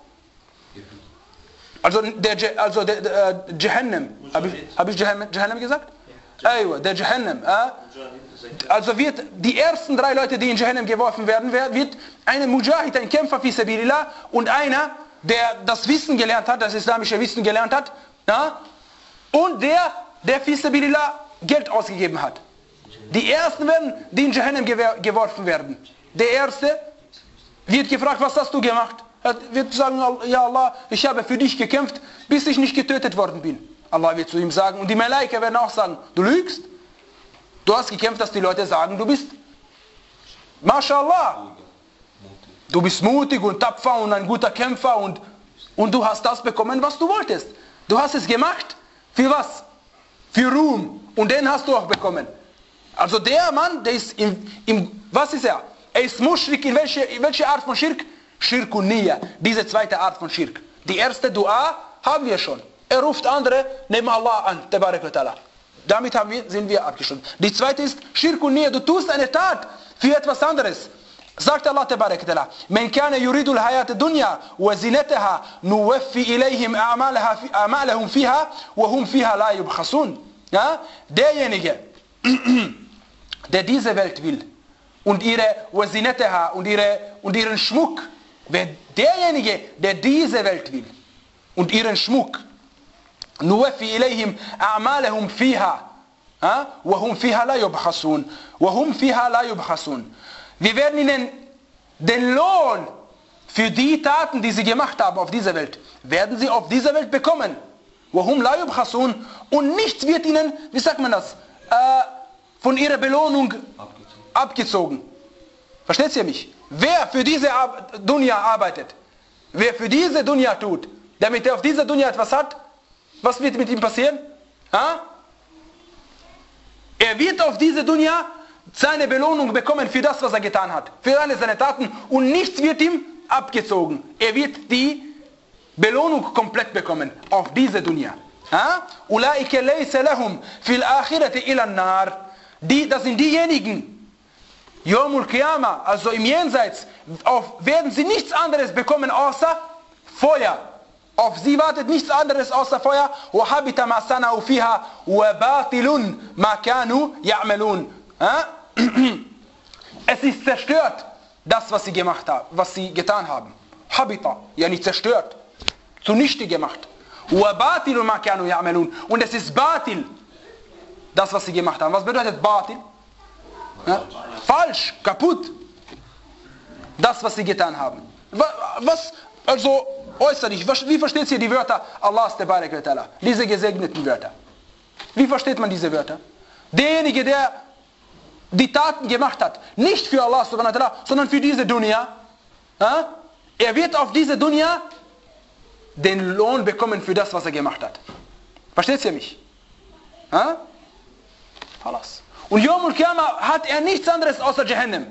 Also der, also der, der uh, Jahannam, habe ich, hab ich Jahannam, Jahannam gesagt? Ja. Der Jahannam. Äh? Also wird die ersten drei Leute, die in Jahannam geworfen werden, wird ein Mujahid, ein Kämpfer fi sabilillah und einer, der das Wissen gelernt hat, das islamische Wissen gelernt hat, ja? Und der, der fi sabilillah Geld ausgegeben hat. Die ersten werden, die in Jahannam geworfen werden. Der erste wird gefragt, was hast du gemacht? Er wird sagen, ja Allah, ich habe für dich gekämpft, bis ich nicht getötet worden bin. Allah wird zu ihm sagen, und die Malaika werden auch sagen, du lügst? Du hast gekämpft, dass die Leute sagen, du bist, MashaAllah, du bist mutig und tapfer und ein guter Kämpfer und, und du hast das bekommen, was du wolltest. Du hast es gemacht, für was? Für Ruhm. Und den hast du auch bekommen. Also der Mann, der ist im, im was ist er? Er ist Muschrik, in welche, in welche Art von Schirk? Schirk und Niyya, diese zweite Art von Schirk. Die erste Dua haben wir schon. Er ruft andere neben Allah an, Tabarak wa Ta'ala. Damit haben wir, sind wir abgeschlossen. Die zweite ist Schirk und Niyya, du tust eine Tat für etwas anderes. sagt Allah tabarak wa ta'ala, man kana yuridu al-hayata dunya wa zinataha nuwaffi ilayhim a'malaha a'malahum fiha wa hum fiha la yubkhasun. Ja? Derjenige, der diese Welt will und ihre wa zinataha und ihre und ihren Schmuck, wer derjenige, der diese Welt will und ihren Schmuck, nuwaffi ilayhim a'malahum fiha wa hum fiha la yubkhasun wa hum fiha la yubkhasun. Wir werden ihnen den Lohn für die Taten, die sie gemacht haben auf dieser Welt, werden sie auf dieser Welt bekommen. وَهُمْ لَا يُبْخَسُونَ. Und nichts wird ihnen, wie sagt man das, äh, von ihrer Belohnung abgezogen. abgezogen. Versteht ihr mich? Wer für diese Ar- Dunya arbeitet, wer für diese Dunya tut, damit er auf dieser Dunya etwas hat, was wird mit ihm passieren? Ha? Er wird auf diese Dunya seine Belohnung bekommen für das, was er getan hat, für alle seine Taten, und nichts wird ihm abgezogen. Er wird die Belohnung komplett bekommen auf diese Dunya. Ulaika laysa lahum fil akhirati ila an-nar. Die, das sind diejenigen, Yawmul Qiyamah, also im Jenseits, auf, werden sie nichts anderes bekommen außer Feuer. Auf sie wartet nichts anderes außer Feuer. وَحَبِتَ مَا صَنَعُوا فِيهَا وَبَاطِلٌ مَا كَانُوا يَعْمَلُونَ. Es ist zerstört, das, was sie gemacht haben, was sie getan haben. Habita, ja nicht zerstört, zunichte gemacht. وَبَاطِلٌ مَا كَانُوا يَعْمَلُونَ. Und es ist Batil, das, was sie gemacht haben. Was bedeutet Batil? Ja? Falsch, kaputt. Das, was sie getan haben. Was, also äußerlich, wie versteht ihr die Wörter Allahs Tabarak wa Ta'ala? Diese gesegneten Wörter. Wie versteht man diese Wörter? Derjenige, der die Taten gemacht hat, nicht für Allah subhanahu wa ta'ala, sondern für diese Dunya, ja? Er wird auf diese Dunya den Lohn bekommen für das, was er gemacht hat. Versteht ihr mich? Ja? Und Yawmul Qiyamah hat er nichts anderes außer Jahannam.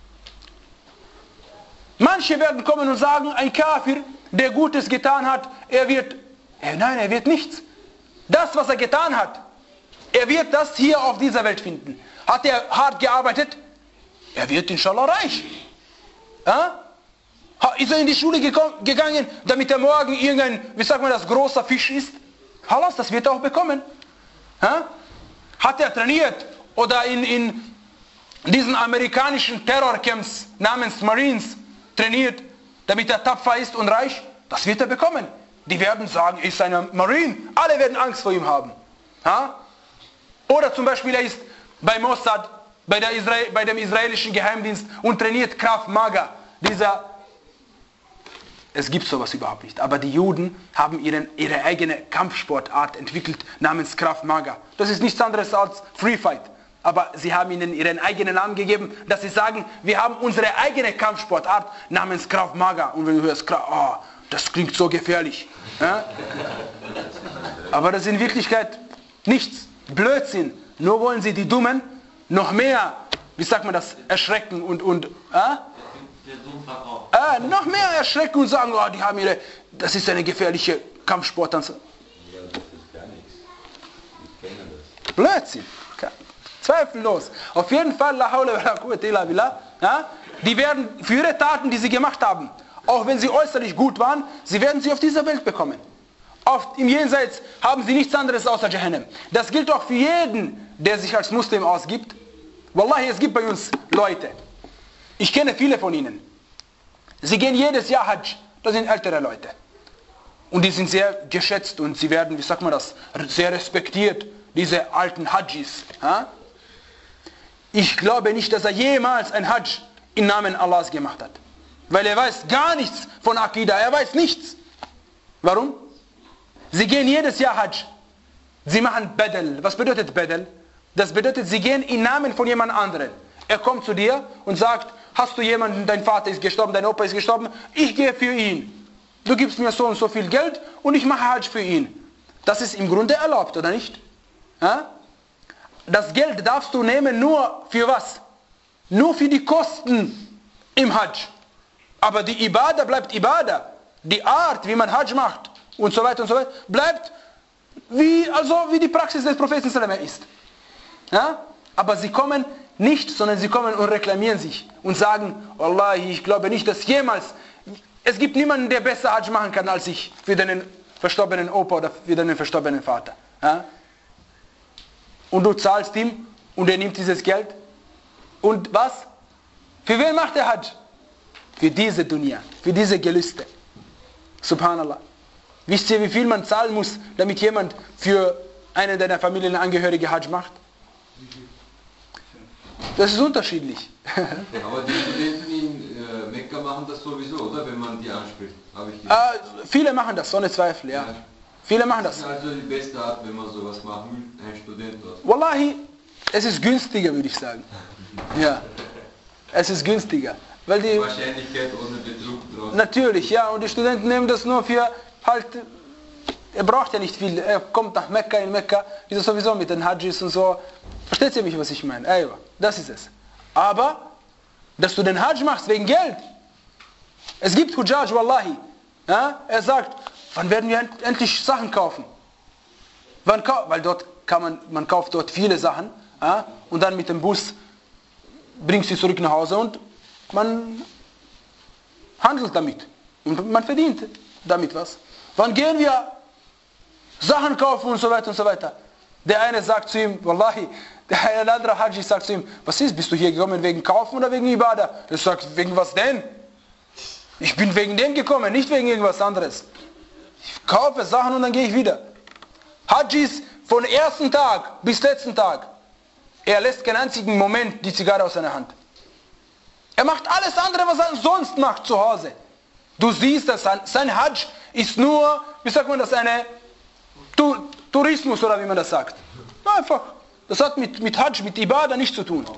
Manche werden kommen und sagen, ein Kafir, der Gutes getan hat, er wird, äh, nein, er wird nichts. Das, was er getan hat, er wird das hier auf dieser Welt finden. Hat er hart gearbeitet, er wird inshallah reich. Ja? Ist er in die Schule gegangen, damit er morgen irgendein, wie sagt man das, großer Fisch ist? Halas, das wird er auch bekommen. Ja? Hat er trainiert oder in, in diesen amerikanischen Terrorcamps namens Marines trainiert, damit er tapfer ist und reich? Das wird er bekommen. Die werden sagen, er ist ein Marine. Alle werden Angst vor ihm haben. Ja? Oder zum Beispiel, er ist bei Mossad, bei, der Israel, bei dem israelischen Geheimdienst und trainiert Krav Maga. Dieser, es gibt sowas überhaupt nicht. Aber die Juden haben ihren, ihre eigene Kampfsportart entwickelt namens Krav Maga. Das ist nichts anderes als Free Fight. Aber sie haben ihnen ihren eigenen Namen gegeben, dass sie sagen, wir haben unsere eigene Kampfsportart namens Krav Maga. Und wenn du hörst, oh, das klingt so gefährlich. Ja? Aber das ist in Wirklichkeit nichts. Blödsinn. Nur wollen sie die Dummen noch mehr, wie sagt man das, erschrecken und, und äh? Äh, noch mehr erschrecken und sagen, oh, die haben ihre, das ist eine gefährliche Kampfsportart. Ja, das ist gar nichts. Ich kenne das. Blödsinn. Okay. Zweifellos. Auf jeden Fall, la hawla wa la quwwata illa billah, ja? Die werden für ihre Taten, die sie gemacht haben, auch wenn sie äußerlich gut waren, sie werden sie auf dieser Welt bekommen. Oft im Jenseits haben sie nichts anderes außer Jahannam. Das gilt auch für jeden, der sich als Muslim ausgibt. Wallahi, es gibt bei uns Leute, ich kenne viele von ihnen. Sie gehen jedes Jahr Hajj. Das sind ältere Leute. Und die sind sehr geschätzt und sie werden, wie sagt man das, sehr respektiert, diese alten Hajjis. Ich glaube nicht, dass er jemals ein Hajj im Namen Allahs gemacht hat. Weil er weiß gar nichts von Aqidah, er weiß nichts. Warum? Sie gehen jedes Jahr Hajj. Sie machen Badal. Was bedeutet Badal? Das bedeutet, sie gehen im Namen von jemand anderem. Er kommt zu dir und sagt, hast du jemanden, dein Vater ist gestorben, dein Opa ist gestorben, ich gehe für ihn. Du gibst mir so und so viel Geld und ich mache Hajj für ihn. Das ist im Grunde erlaubt, oder nicht? Ja? Das Geld darfst du nehmen nur für was? Nur für die Kosten im Hajj. Aber die Ibadah bleibt Ibadah. Die Art, wie man Hajj macht und so weiter und so weiter, bleibt wie, also wie die Praxis des Propheten ist. Ja? Aber sie kommen nicht, sondern sie kommen und reklamieren sich und sagen, Wallahi, ich glaube nicht, dass jemals, es gibt niemanden, der besser Hajj machen kann als ich für deinen verstorbenen Opa oder für deinen verstorbenen Vater. Ja? Und du zahlst ihm und er nimmt dieses Geld. Und was? Für wen macht er Hajj? Für diese Dunya, für diese Gelüste. Subhanallah. Wisst ihr, wie viel man zahlen muss, damit jemand für einen deiner Familienangehörige Hajj macht? Das ist unterschiedlich. Aber die Studenten in äh, Mekka machen das sowieso, oder? Wenn man die anspricht. Habe ich äh, viele machen das, ohne Zweifel, ja. ja. Viele machen das. Das ist also die beste Art, wenn man sowas macht, ein Student dort. Wallahi, es ist günstiger, würde ich sagen. Ja. Es ist günstiger. Weil die Wahrscheinlichkeit ohne Betrug draus. Natürlich, ja. Und die Studenten nehmen das nur für halt. Er braucht ja nicht viel. Er kommt nach Mekka, in Mekka, ist er sowieso mit den Hajjis und so. Versteht ihr mich, was ich meine? Aywa, das ist es. Aber, dass du den Hajj machst wegen Geld. Es gibt Hujjaj, Wallahi. Ja? Er sagt, wann werden wir endlich Sachen kaufen? Wann kau Weil dort kann man, man kauft dort viele Sachen. Ja? Und dann mit dem Bus bringst du sie zurück nach Hause und man handelt damit. Und man verdient damit was. Wann gehen wir Sachen kaufen und so weiter und so weiter? Der eine sagt zu ihm, Wallahi, der andere Haji sagt zu ihm, was ist, bist du hier gekommen wegen Kaufen oder wegen Ibadah? Er sagt, wegen was denn? Ich bin wegen dem gekommen, nicht wegen irgendwas anderes. Ich kaufe Sachen und dann gehe ich wieder. Hajis von ersten Tag bis letzten Tag. Er lässt keinen einzigen Moment die Zigarre aus seiner Hand. Er macht alles andere, was er sonst macht zu Hause. Du siehst, dass sein, sein Hajj ist nur, wie sagt man das, eine tu, Tourismus oder wie man das sagt. Einfach. Das hat mit, mit Hajj, mit Ibadah nichts zu tun.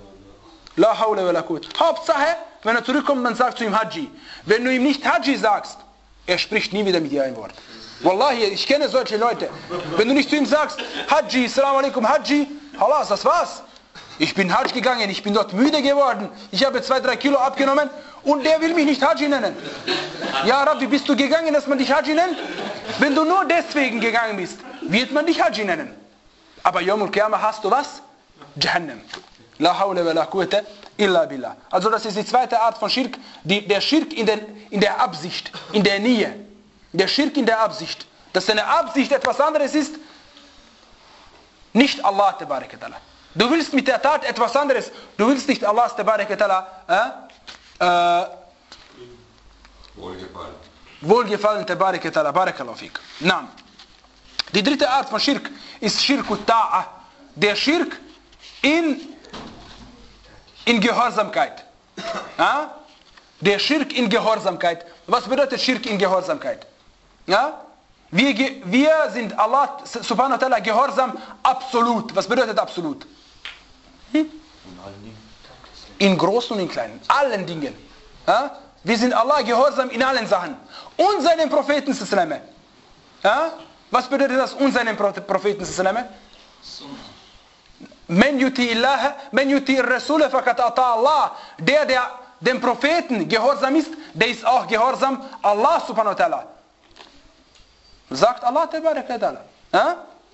La hawla wa la quwwata. Hauptsache, wenn er zurückkommt, man sagt zu ihm Haji. Wenn du ihm nicht Haji sagst, er spricht nie wieder mit dir ein Wort. Wallahi, ich kenne solche Leute. Wenn du nicht zu ihm sagst, Haji, Assalamu alaikum, Haji, halas, das war's. Ich bin Hajj gegangen, ich bin dort müde geworden. Ich habe zwei, drei Kilo abgenommen und der will mich nicht Haji nennen. Ja, Rabbi, bist du gegangen, dass man dich Haji nennt? Wenn du nur deswegen gegangen bist, wird man dich Haji nennen. Aber Yawm al-Qiyamah hast du was? Jahannam. La hawla wa la quwwata illa billah. Also das ist die zweite Art von Schirk, die, der Schirk in, den, in der Absicht, in der Nähe. Der Schirk in der Absicht. Dass deine Absicht etwas anderes ist, nicht Allah tabarak wa ta'ala. Du willst mit der Tat etwas anderes, du willst nicht Allah tabarak wa ta'ala äh, äh, Wohlgefallen. Wohlgefallen tabarak wa ta'ala. Barakallahu fik. Naam. Die dritte Art von Schirk ist Schirk Ta'a. Der Schirk in, in Gehorsamkeit. Ja? Der Schirk in Gehorsamkeit. Was bedeutet Schirk in Gehorsamkeit? Ja? Wir, wir sind Allah subhanahu wa ta'ala gehorsam absolut. Was bedeutet absolut? Hm? In großen und in kleinen. Allen Dingen. Ja? Wir sind Allah gehorsam in allen Sachen. Und seinen Propheten sallallahu alaihi wasallam. Ja? Was bedeutet das und seinen Propheten sallallahu alaihi wasallam? Men yuti illaha, men yuti ar-rasul faqad ata Allah. Der, der dem Propheten gehorsam ist, der ist auch gehorsam Allah subhanahu wa ta'ala. Sagt Allah tabarak wa ta'ala. Ja?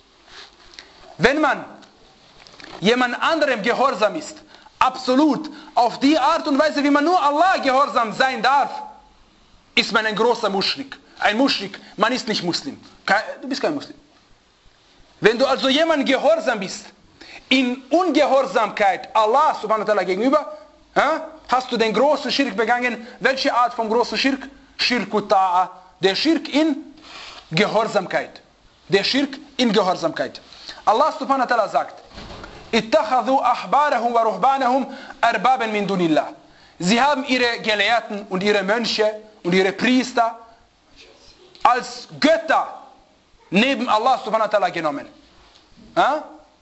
Wenn man jemand anderem gehorsam ist, absolut, auf die Art und Weise, wie man nur Allah gehorsam sein darf, ist man ein großer Muschrik. Ein Muschrik, man ist nicht Muslim. Du bist kein Muslim. Wenn du also jemand gehorsam bist, in Ungehorsamkeit Allah subhanahu wa ta'ala gegenüber, ja, hast du den großen Schirk begangen. Welche Art von großen Schirk? Schirku Ta'a. Der Schirk in Gehorsamkeit. Der Schirk in Gehorsamkeit. Allah subhanahu wa ta'ala sagt, ittakhadhu ahbarahum wa ruhbanahum arbaban min dunillah. Sie haben ihre Gelehrten und ihre Mönche und ihre Priester als Götter neben Allah subhanahu wa ta'ala genommen. Ja?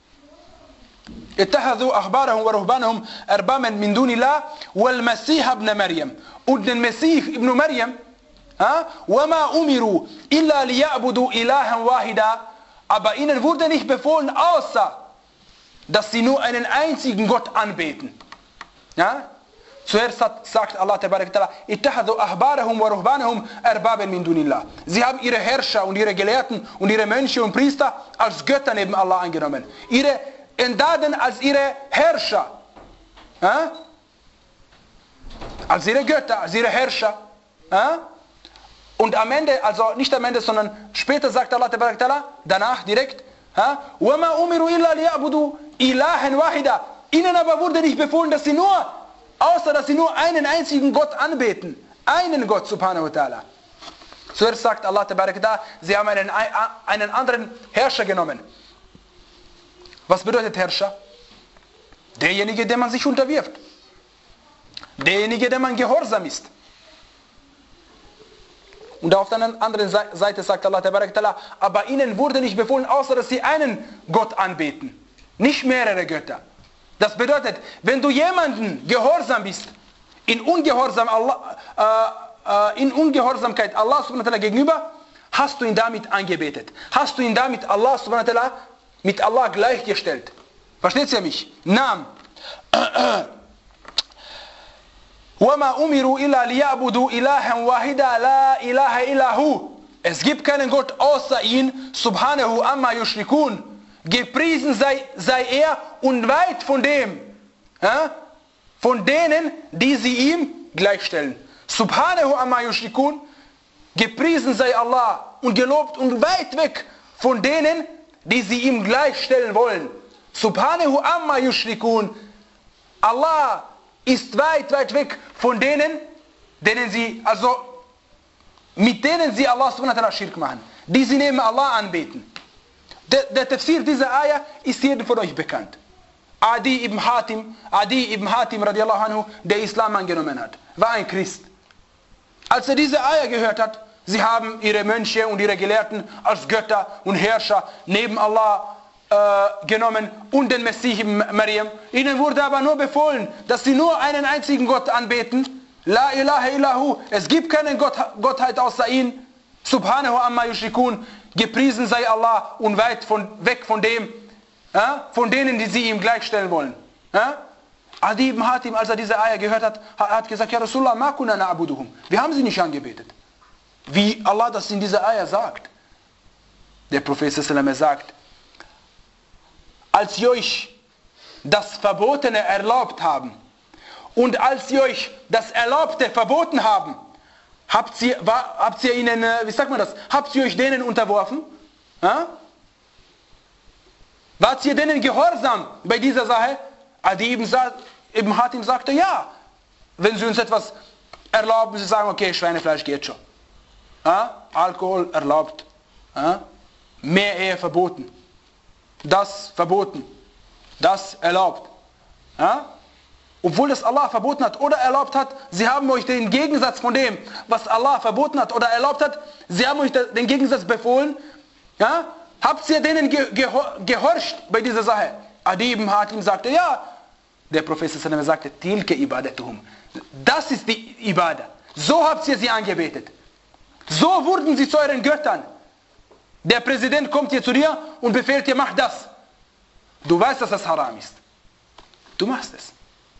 اتخذوا أحبارهم ورهبانهم أربابا من دون الله والمسيح ابن مريم und den Messias ibn Maryam وما أمروا إلا ليعبدوا إلها واحدا aber ihnen wurde nicht befohlen außer dass sie nur einen einzigen Gott anbeten. Ja? Zuerst hat, sagt Allah tabarak ta'ala اتخذوا أحبارهم ورهبانهم أربابا من دون الله. Sie haben ihre Herrscher und ihre Gelehrten und ihre Mönche und Priester als Götter neben Allah angenommen. Ihre Entdaden als ihre Herrscher Äh? Als ihre Götter, als ihre Herrscher. Äh? Und am Ende, also nicht am Ende, sondern später sagt Allah Ta'ala, danach direkt, وَمَا أُمِرُوا إِلَّا لِيَعْبُدُوا إِلَهًا وَاحِدًا. Ihnen aber wurde nicht befohlen, dass sie nur, außer dass sie nur einen einzigen Gott anbeten. Einen Gott, subhanahu wa ta'ala. Zuerst sagt Allah Ta'ala, sie haben einen, einen anderen Herrscher genommen. Was bedeutet Herrscher? Derjenige, dem man sich unterwirft. Derjenige, dem man gehorsam ist. Und auf der anderen Seite sagt Allah Ta'ala, aber ihnen wurde nicht befohlen, außer dass sie einen Gott anbeten. Nicht mehrere Götter. Das bedeutet, wenn du jemanden gehorsam bist, in, Ungehorsam Allah, äh, äh, in Ungehorsamkeit Allah subhanahu wa ta'ala gegenüber, hast du ihn damit angebetet. Hast du ihn damit Allah subhanahu wa ta'ala mit Allah gleichgestellt. Versteht ihr mich? Naam. وَمَا أُمِرُوا إِلَّا لِيَعْبُدُوا إِلَهًا وَاحِدًا لَا إِلَهَ إِلَّا هُوَ. Es gibt keinen Gott außer ihn, subhanahu amma yushrikun. Gepriesen sei, sei er und weit von dem, ja, von denen, die sie ihm gleichstellen. Subhanahu amma yushrikun. Gepriesen sei Allah und gelobt und weit weg von denen, die sie ihm gleichstellen wollen. Subhanahu amma yushrikun. Allah ist weit, weit weg von denen, denen sie, also mit denen sie Allah subhanahu wa ta'ala Schirk machen, die sie neben Allah anbeten. Der, der Tafsir dieser Ayah ist jedem von euch bekannt. Adi ibn Hatim, Adi ibn Hatim radiallahu anhu, der Islam angenommen hat, war ein Christ. Als er diese Ayah gehört hat, sie haben ihre Mönche und ihre Gelehrten als Götter und Herrscher neben Allah äh, genommen und den Messias Maryam. Ihnen wurde aber nur befohlen, dass sie nur einen einzigen Gott anbeten. La ilaha illahu. Es gibt keine Gott, Gottheit außer ihn. Subhanahu amma yushrikun. Gepriesen sei Allah und weit von, weg von dem, ja, von denen, die sie ihm gleichstellen wollen. Ja? Adi ibn Hatim, als er diese Ayah gehört hat, hat gesagt, ja Rasulullah, ma kunna na'buduhum. Wir haben sie nicht angebetet. Wie Allah das in dieser Ayah sagt. Der Prophet sallallahu alaihi wasallam sagt, als sie euch das Verbotene erlaubt haben und als sie euch das Erlaubte verboten haben, habt ihr, war, habt ihr ihnen, wie sagt man das, habt ihr euch denen unterworfen? Ja? Wart ihr denen gehorsam bei dieser Sache? Adi ibn, ibn Hatim sagte, ja. Wenn sie uns etwas erlauben, sie sagen, okay, Schweinefleisch geht schon. Ja? Alkohol erlaubt. Ja? Mehr Ehe verboten. Das verboten. Das erlaubt. Ja? Obwohl das Allah verboten hat oder erlaubt hat, sie haben euch den Gegensatz von dem, was Allah verboten hat oder erlaubt hat, sie haben euch den Gegensatz befohlen. Ja? Habt ihr denen ge gehor gehorcht bei dieser Sache? Adi ibn Hatim sagte, ja. Der Prophet sagte, Tilke ibadatuhum. Das ist die Ibadah. So habt ihr sie angebetet. So wurden sie zu euren Göttern. Der Präsident kommt hier zu dir und befehlt dir, mach das. Du weißt, dass das haram ist. Du machst es.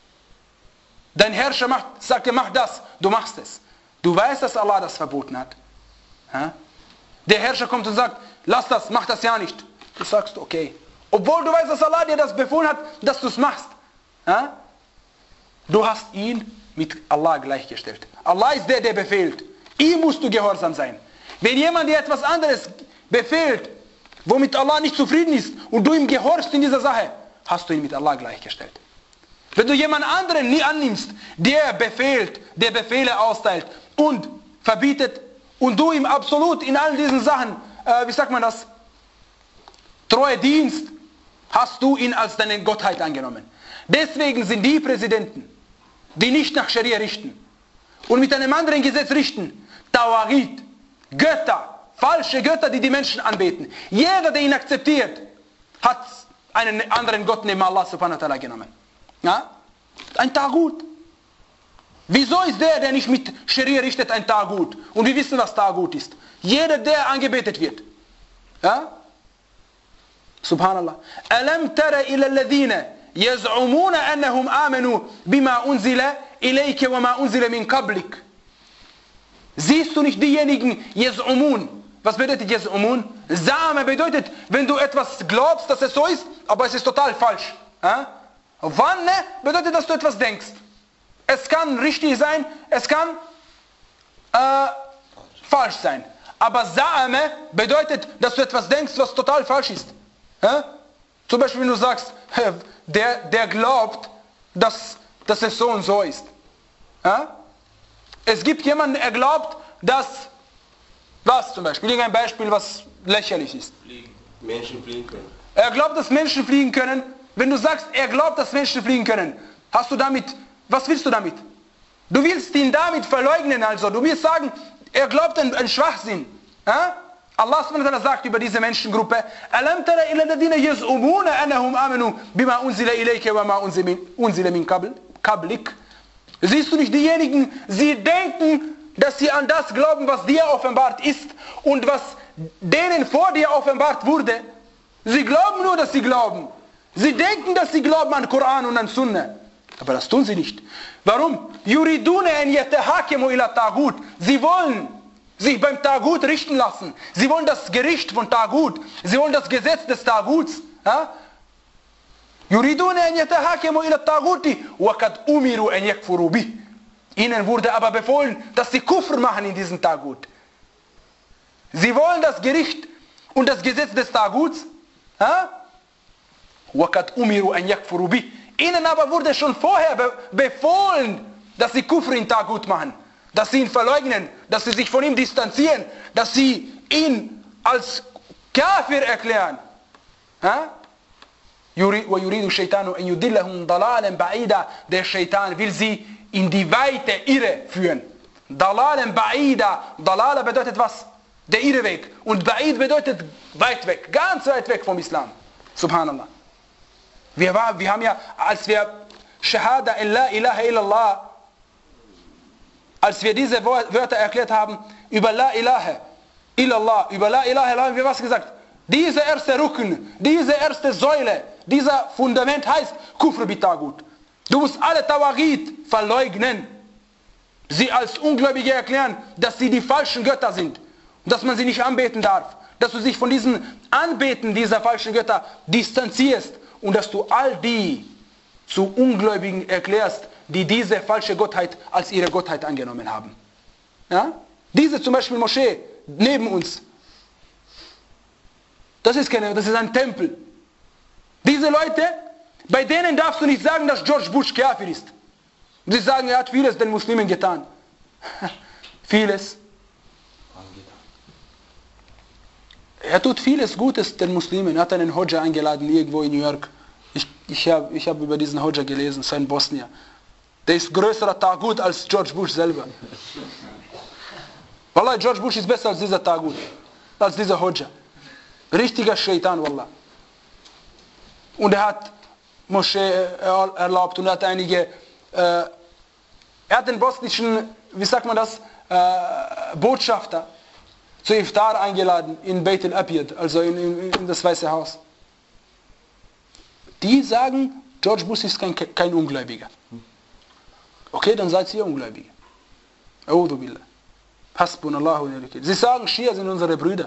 Dein Herrscher macht, sagt dir, mach das. Du machst es. Du weißt, dass Allah das verboten hat. Ha? Der Herrscher kommt und sagt, lass das, mach das ja nicht. Du sagst, okay. Obwohl du weißt, dass Allah dir das befohlen hat, dass du es machst. Ha? Du hast ihn mit Allah gleichgestellt. Allah ist der, der befehlt. Ihm musst du gehorsam sein. Wenn jemand dir etwas anderes befehlt, womit Allah nicht zufrieden ist und du ihm gehorchst in dieser Sache, hast du ihn mit Allah gleichgestellt. Wenn du jemand anderen nie annimmst, der befehlt, der Befehle austeilt und verbietet und du ihm absolut in all diesen Sachen, äh, wie sagt man das, treue dienst, hast du ihn als deine Gottheit angenommen. Deswegen sind die Präsidenten, die nicht nach Scharia richten und mit einem anderen Gesetz richten, Tawaghit, Götter, falsche Götter, die die Menschen anbeten. Jeder, der ihn akzeptiert, hat einen anderen Gott neben Allah subhanahu wa ta'ala genommen. Ja? Ein Tagut. Wieso ist der, der nicht mit Scharia richtet, ein Tagut? Und wir wissen, was Tagut ist. Jeder, der angebetet wird. Ja? Subhanallah. Alam tara ila alladhina yaz'umuna annahum amanu bima unzila ilayka wa ma unzila min qablik. Siehst du nicht diejenigen, yaz'umun? Was bedeutet yaz'umun? Zame bedeutet, wenn du etwas glaubst, dass es so ist, aber es ist total falsch. Ja? Wanne bedeutet, dass du etwas denkst. Es kann richtig sein, es kann äh, falsch sein. Aber Za'ame bedeutet, dass du etwas denkst, was total falsch ist. Ja? Zum Beispiel, wenn du sagst, der, der glaubt, dass, dass es so und so ist. Ja? Es gibt jemanden, der glaubt, dass, was zum Beispiel, irgendein Beispiel, was lächerlich ist. Menschen fliegen können. Er glaubt, dass Menschen fliegen können. Wenn du sagst, er glaubt, dass Menschen fliegen können, hast du damit, was willst du damit? Du willst ihn damit verleugnen, also. Du willst sagen, er glaubt an, an Schwachsinn. Ja? Allah subhanahu wa ta'ala sagt über diese Menschengruppe, Alam tara ila ladina yaz'umuna annahum amanu bima unzila ilayka wa ma unzila min qablik. Siehst du nicht diejenigen, sie denken, dass sie an das glauben, was dir offenbart ist und was denen vor dir offenbart wurde. Sie glauben nur, dass sie glauben. Sie denken, dass sie glauben an Koran und an Sunna. Aber das tun sie nicht. Warum? Yuriduna an yatahakimu ila tagut. Sie wollen sich beim Tagut richten lassen. Sie wollen das Gericht von Tagut. Sie wollen das Gesetz des Taguts. Yuriduna an yatahakimu ila taguti wa kad umiru an yakfuru bih. Ihnen wurde aber befohlen, dass sie Kufr machen in diesem Tagut. Sie wollen das Gericht und das Gesetz des Taguts. Wa kad umiru an yakfuru bih. Ihnen aber wurde schon vorher be befohlen, dass sie Kufr in Tagut machen, dass sie ihn verleugnen, dass sie sich von ihm distanzieren, dass sie ihn als Kafir erklären. وَيُرِيدُ الشَّيْطَانُ أَنْ يُضِلَّهُمْ ضَلَالًا بَعِيدًا. Der Shaitan will sie in die weite Irre führen. Dalalan ba'ida. Dalala bedeutet was? Der Irreweg. Und Ba'id bedeutet weit weg, ganz weit weg vom Islam. Subhanallah. Wir, war, wir haben ja, als wir Shahada in La ilaha illallah, als wir diese Wörter erklärt haben, über La ilaha illallah, über La ilaha illallah, haben wir was gesagt? Diese erste Rücken, diese erste Säule, dieser Fundament heißt Kufr bitagut. Du musst alle Tawagid verleugnen, sie als Ungläubige erklären, dass sie die falschen Götter sind und dass man sie nicht anbeten darf, dass du dich von diesem Anbeten dieser falschen Götter distanzierst und dass du all die zu Ungläubigen erklärst, die diese falsche Gottheit als ihre Gottheit angenommen haben. Ja? Diese zum Beispiel Moschee neben uns, das ist, keine, das ist ein Tempel. Diese Leute, bei denen darfst du nicht sagen, dass George Bush Kafir ist. Sie sagen, er hat vieles den Muslimen getan. Vieles. Er tut vieles Gutes den Muslimen. Er hat einen Hodja eingeladen, irgendwo in New York. Ich, ich habe ich hab über diesen Hodja gelesen, sein Bosnier. Der ist größerer Tagut als George Bush selber. Wallah, George Bush ist besser als dieser Tagut, als dieser Hodja. Richtiger Shaitan, Wallah. Und er hat Moschee erlaubt und er hat einige, äh, er hat den bosnischen, wie sagt man das, äh, Botschafter zu Iftar eingeladen in Beit al-Abiyad, also in, in, in das Weiße Haus. Die sagen, George Bush ist kein, kein Ungläubiger. Okay, dann seid ihr Ungläubige. A'udhu billah. Hasbunallahu wa ni'mal wakeel. Sie sagen, Schia sind unsere Brüder.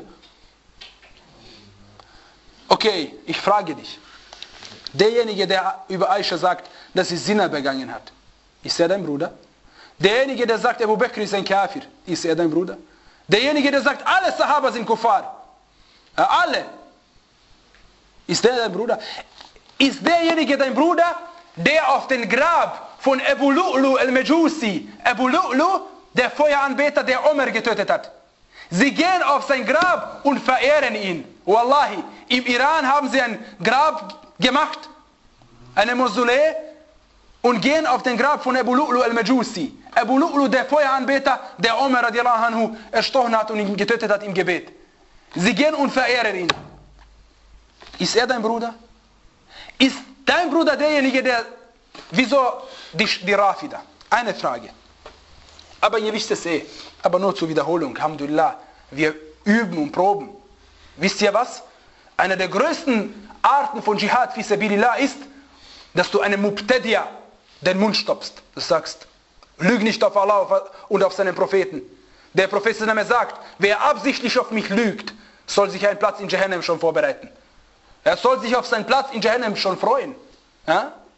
Okay, ich frage dich. Derjenige, der über Aisha sagt, dass sie Zina begangen hat, ist er dein Bruder? Derjenige, der sagt, Abu Bakr ist ein Kafir, ist er dein Bruder? Derjenige, der sagt, alle Sahaba sind Kuffar, äh, alle, ist der dein Bruder? Ist derjenige dein Bruder, der auf den Grab von Abu Lu'lu al-Majusi, Abu Lu'lu, der Feueranbeter, der Omar getötet hat? Sie gehen auf sein Grab und verehren ihn. Wallahi, im Iran haben sie ein Grab gemacht, eine Mausolee, und gehen auf den Grab von Abu Lu'lu al-Majusi. Abu Lu'lu, der Feueranbeter, der Omar radiallahu anhu erstochen hat und ihn getötet hat im Gebet. Sie gehen und verehren ihn. Ist er dein Bruder? Ist dein Bruder derjenige, der, wieso die, die Rafida? Eine Frage. Aber ihr wisst es eh, aber nur zur Wiederholung, Alhamdulillah, wir üben und proben. Wisst ihr was? Eine der größten Arten von Dschihad fi sabilillah ist, dass du einem Mubtadi'a den Mund stoppst. Du sagst, lüg nicht auf Allah und auf seinen Propheten. Der Prophet sagt, wer absichtlich auf mich lügt, soll sich einen Platz in Jahannam schon vorbereiten. Er soll sich auf seinen Platz in Jahannam schon freuen. Ja?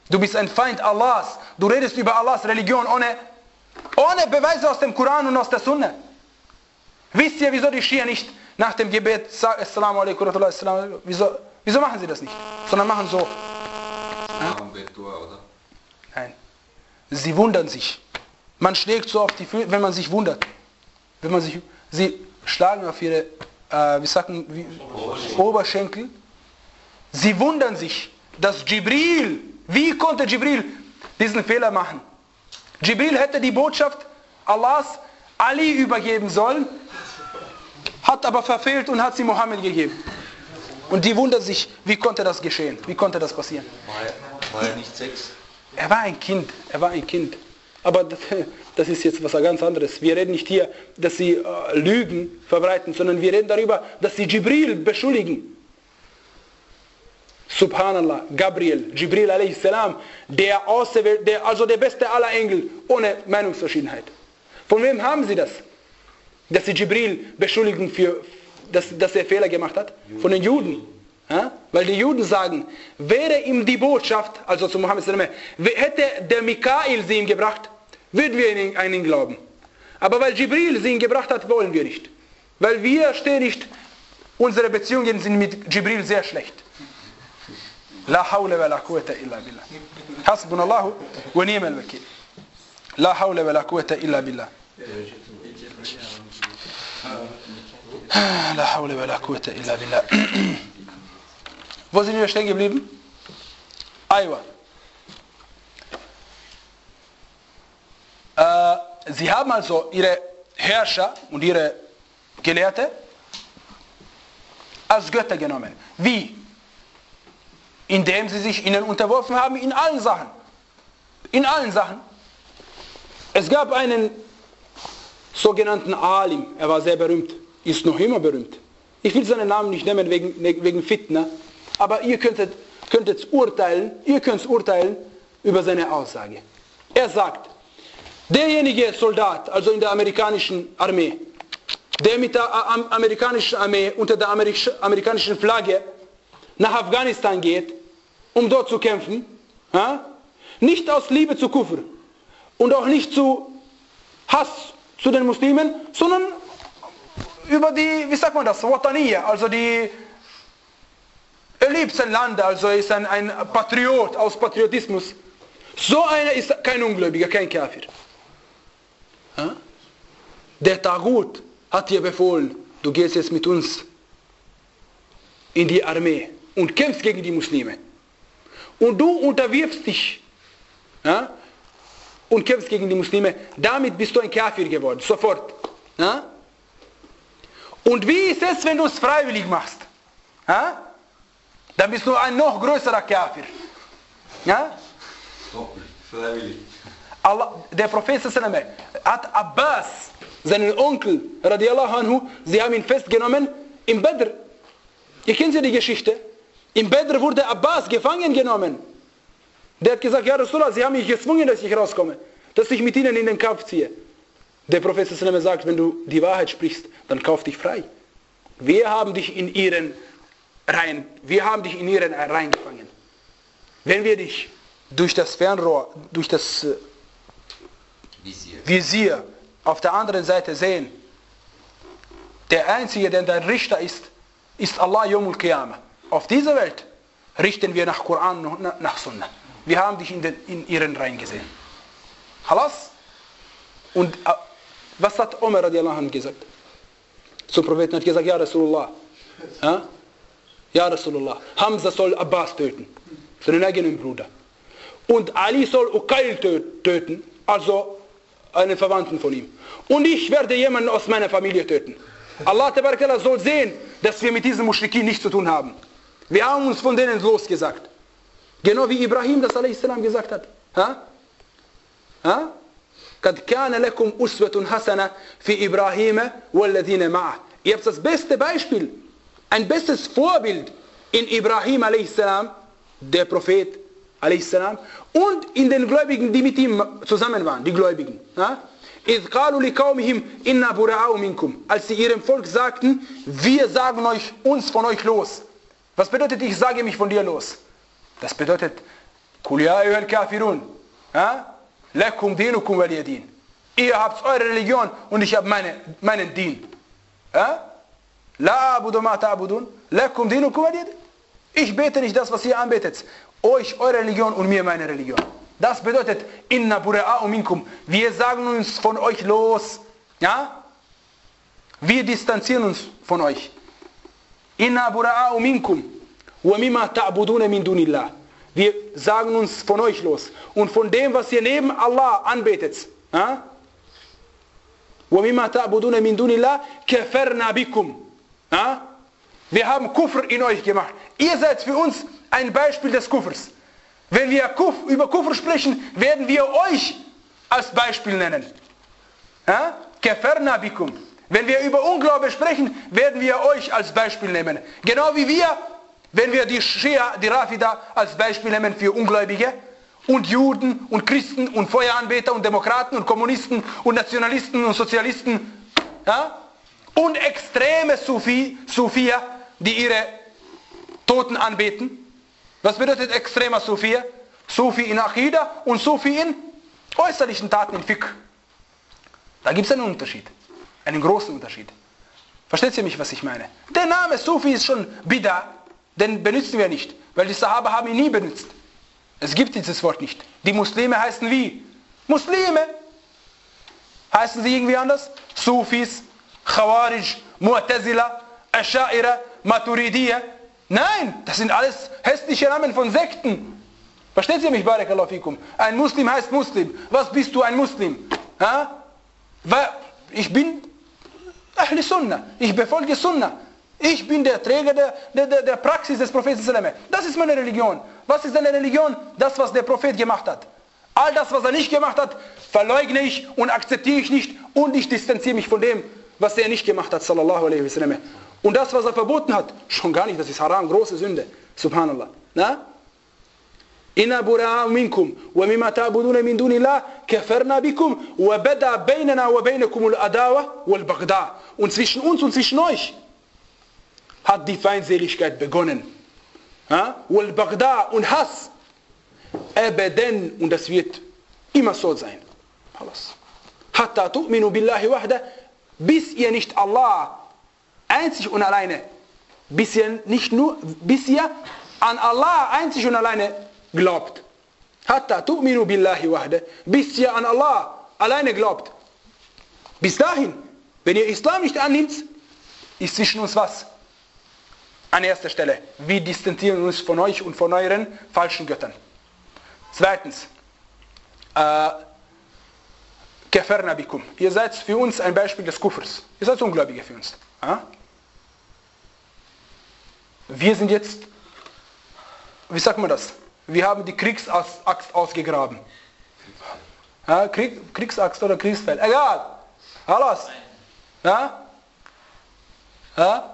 Du bist ein Feind Allahs. Du redest über Allahs Religion ohne, ohne Beweise aus dem Koran und aus der Sunna. Wisst ihr, wieso die Schia nicht nach dem Gebet sagen, Assalamu alaikum, Assalamu alaikum, wieso, wieso machen sie das nicht? Sondern machen so. Ja? Nein. Sie wundern sich. Man schlägt so auf die Füße, wenn man sich wundert. Wenn man sich, sie schlagen auf ihre, äh, wie sagen, wie, Oberschenkel. Sie wundern sich, dass Jibril, wie konnte Jibril diesen Fehler machen? Jibril hätte die Botschaft Allahs Ali übergeben sollen, hat aber verfehlt und hat sie Mohammed gegeben. Und die wundern sich, wie konnte das geschehen? Wie konnte das passieren? War er, war er nicht sechs? Er war ein Kind, er war ein Kind. Aber das, das ist jetzt was ganz anderes. Wir reden nicht hier, dass sie äh, Lügen verbreiten, sondern wir reden darüber, dass sie Jibril beschuldigen. Subhanallah, Gabriel, Jibril a.s., der, der, also der beste aller Engel, ohne Meinungsverschiedenheit. Von wem haben sie das? Dass sie Jibril beschuldigen, für, dass, dass er Fehler gemacht hat? Von den Juden. Ja? Weil die Juden sagen, wäre ihm die Botschaft, also zu Mohammed, hätte der Mikael sie ihm gebracht, würden wir an ihn glauben. Aber weil Jibril sie ihm gebracht hat, wollen wir nicht. Weil wir stehen nicht, unsere Beziehungen sind mit Jibril sehr schlecht. La hawla wa la quwwata illa billah. Hasbunallahu wa ni'mal wakil. La hawla wa la quwwata illa billah. La hawla wa la quwwata illa billah. Wo sind wir stehen geblieben? Aywa. Äh, sie haben also ihre Herrscher und ihre Gelehrte als Götter genommen. Wie? Indem sie sich ihnen unterworfen haben in allen Sachen. In allen Sachen. Es gab einen sogenannten Alim, er war sehr berühmt, ist noch immer berühmt. Ich will seinen Namen nicht nennen wegen, wegen Fitna, aber ihr könntet, könntet urteilen, ihr könnt urteilen über seine Aussage. Er sagt, derjenige Soldat, also in der amerikanischen Armee, der mit der amerikanischen Armee unter der amerikanischen Flagge nach Afghanistan geht, um dort zu kämpfen, ja? Nicht aus Liebe zu Kufr und auch nicht zu Hass zu den Muslimen, sondern über die, wie sagt man das, Wataniya, also die, er liebt sein Land, also ist ein, ein Patriot aus Patriotismus. So einer ist kein Ungläubiger, kein Kafir. Ja? Der Tagut hat dir befohlen, du gehst jetzt mit uns in die Armee und kämpfst gegen die Muslime. Und du unterwirfst dich, ja, und kämpfst gegen die Muslime. Damit bist du ein Kafir geworden, sofort. Ja? Und wie ist es, wenn du es freiwillig machst? Ja? Dann bist du ein noch größerer Kafir. Ja? Freiwillig. Allah, der Prophet hat Abbas, seinen Onkel, radiallahu anhu, sie haben ihn festgenommen im Badr. Ihr kennt ja die Geschichte. Im Badr wurde Abbas gefangen genommen. Der hat gesagt, ja Rasulullah, sie haben mich gezwungen, dass ich rauskomme, dass ich mit ihnen in den Kampf ziehe. Der Prophet sagt, wenn du die Wahrheit sprichst, dann kauf dich frei. Wir haben dich in ihren Reihen, wir haben dich in ihren Reihen gefangen. Wenn wir dich durch das Fernrohr, durch das äh, Visier. Visier auf der anderen Seite sehen, der Einzige, der dein Richter ist, ist Allah Yawmul Qiyamah. Auf dieser Welt richten wir nach Koran und nach Sunnah. Wir haben dich in, den, in ihren Reihen gesehen. Halas? Und äh, was hat Umar radiallahu anhu gesagt? Zum Propheten hat gesagt, ja Rasulullah, ja, ja Rasulullah, Hamza soll Abbas töten, seinen eigenen Bruder. Und Ali soll Uqayl töten, also einen Verwandten von ihm. Und ich werde jemanden aus meiner Familie töten. Allah Tabarakallah soll sehen, dass wir mit diesen Muschrikin nichts zu tun haben. Wir haben uns von denen losgesagt. Genau wie Ibrahim das a.s. gesagt hat. Ha? Ha? قَدْ كَانَ لَكُمْ أُسْوَةٌ حَسَنَةٌ فِي إِبْرَاهِيمَ وَالَّذِينَ مَعَهُ. Ihr habt das beste Beispiel, ein bestes Vorbild in Ibrahim a.s., der Prophet a.s., und in den Gläubigen, die mit ihm zusammen waren, die Gläubigen. Ha? إِذْ قَالُوا لِقَوْمِهِمْ إِنَّا بُرَعَاءُ مِنْكُمْ. Als sie ihrem Volk sagten, wir sagen euch, uns von euch los. Was bedeutet, ich sage mich von dir los? Das bedeutet, Kul ya ayyuhal kafirun. Lakum dinukum waliya din. Ihr habt eure Religion und ich habe meine, meinen Din. La abudu ma ta'budun. Lakum dinukum waliya din. Ich bete nicht das, was ihr anbetet. Euch eure Religion und mir meine Religion. Das bedeutet, inna bura'a'u minkum. Wir sagen uns von euch los. Ja? Wir distanzieren uns von euch. Inna bura'a'u minkum. Wa mimma ta'buduna min dunillah. Wir sagen uns von euch los. Und von dem, was ihr neben Allah anbetet. Ja? Wa mimma ta'buduna min dunillah. Kafarna bikum. Ja? Wir haben Kufr in euch gemacht. Ihr seid für uns ein Beispiel des Kufrs. Wenn wir Kuf, über Kufr sprechen, werden wir euch als Beispiel nennen. Ja? Kafarna bikum. Wenn wir über Unglaube sprechen, werden wir euch als Beispiel nehmen. Genau wie wir, wenn wir die Schia, die Rafida als Beispiel nehmen für Ungläubige und Juden und Christen und Feueranbeter und Demokraten und Kommunisten und Nationalisten und Sozialisten, ja? Und extreme Sufi, Sufia, die ihre Toten anbeten. Was bedeutet extremer Sufi? Sufi in Aqidah und Sufi in äußerlichen Taten, in Fiqh. Da gibt es einen Unterschied. Einen großen Unterschied. Versteht ihr mich, was ich meine? Der Name Sufi ist schon Bid'a, den benutzen wir nicht, weil die Sahaba haben ihn nie benutzt. Es gibt dieses Wort nicht. Die Muslime heißen wie? Muslime. Heißen sie irgendwie anders? Sufis, Khawarij, Mu'tazila, Asha'ira, Maturidiyya. Nein, das sind alles hässliche Namen von Sekten. Versteht ihr mich, Barakallahu fikum? Ein Muslim heißt Muslim. Was bist du, ein Muslim? Ha? Ich bin Ahli Sunnah. Ich befolge Sunnah. Ich bin der Träger der, der, der Praxis des Propheten. Das ist meine Religion. Was ist deine Religion? Das, was der Prophet gemacht hat. All das, was er nicht gemacht hat, verleugne ich und akzeptiere ich nicht. Und ich distanziere mich von dem, was er nicht gemacht hat. Sallallahu alaihi wasallam. Und das, was er verboten hat, schon gar nicht. Das ist Haram, große Sünde. Subhanallah. Na? Inna bura'a minkum wa mimma ta'buduna min dunillah kafarna bikum wa bada bainana wa bainakum al-adawa wal-baghda. Und zwischen uns und zwischen euch hat die Feindseligkeit begonnen. Wal-baghda und Hass. Abadan, und das wird immer so sein. Hatta tu'minu billahi wahda, bis ihr nicht Allah einzig und alleine, bis ihr nicht nur, bis ihr an Allah einzig und alleine glaubt. Hatta tu'minu billahi wahda, bis ihr an Allah alleine glaubt. Bis dahin, wenn ihr Islam nicht annimmt, ist zwischen uns was? An erster Stelle, wir distanzieren uns von euch und von euren falschen Göttern. Zweitens, äh, Kafarna bikum. Ihr seid für uns ein Beispiel des Kufrs. Ihr seid Ungläubige für uns. Ja? Wir sind jetzt, wie sagt man das? Wir haben die Kriegsaxt ausgegraben. Ja, Krieg, Kriegsaxt oder Kriegsfeld, egal. Alles. Ja? Ja?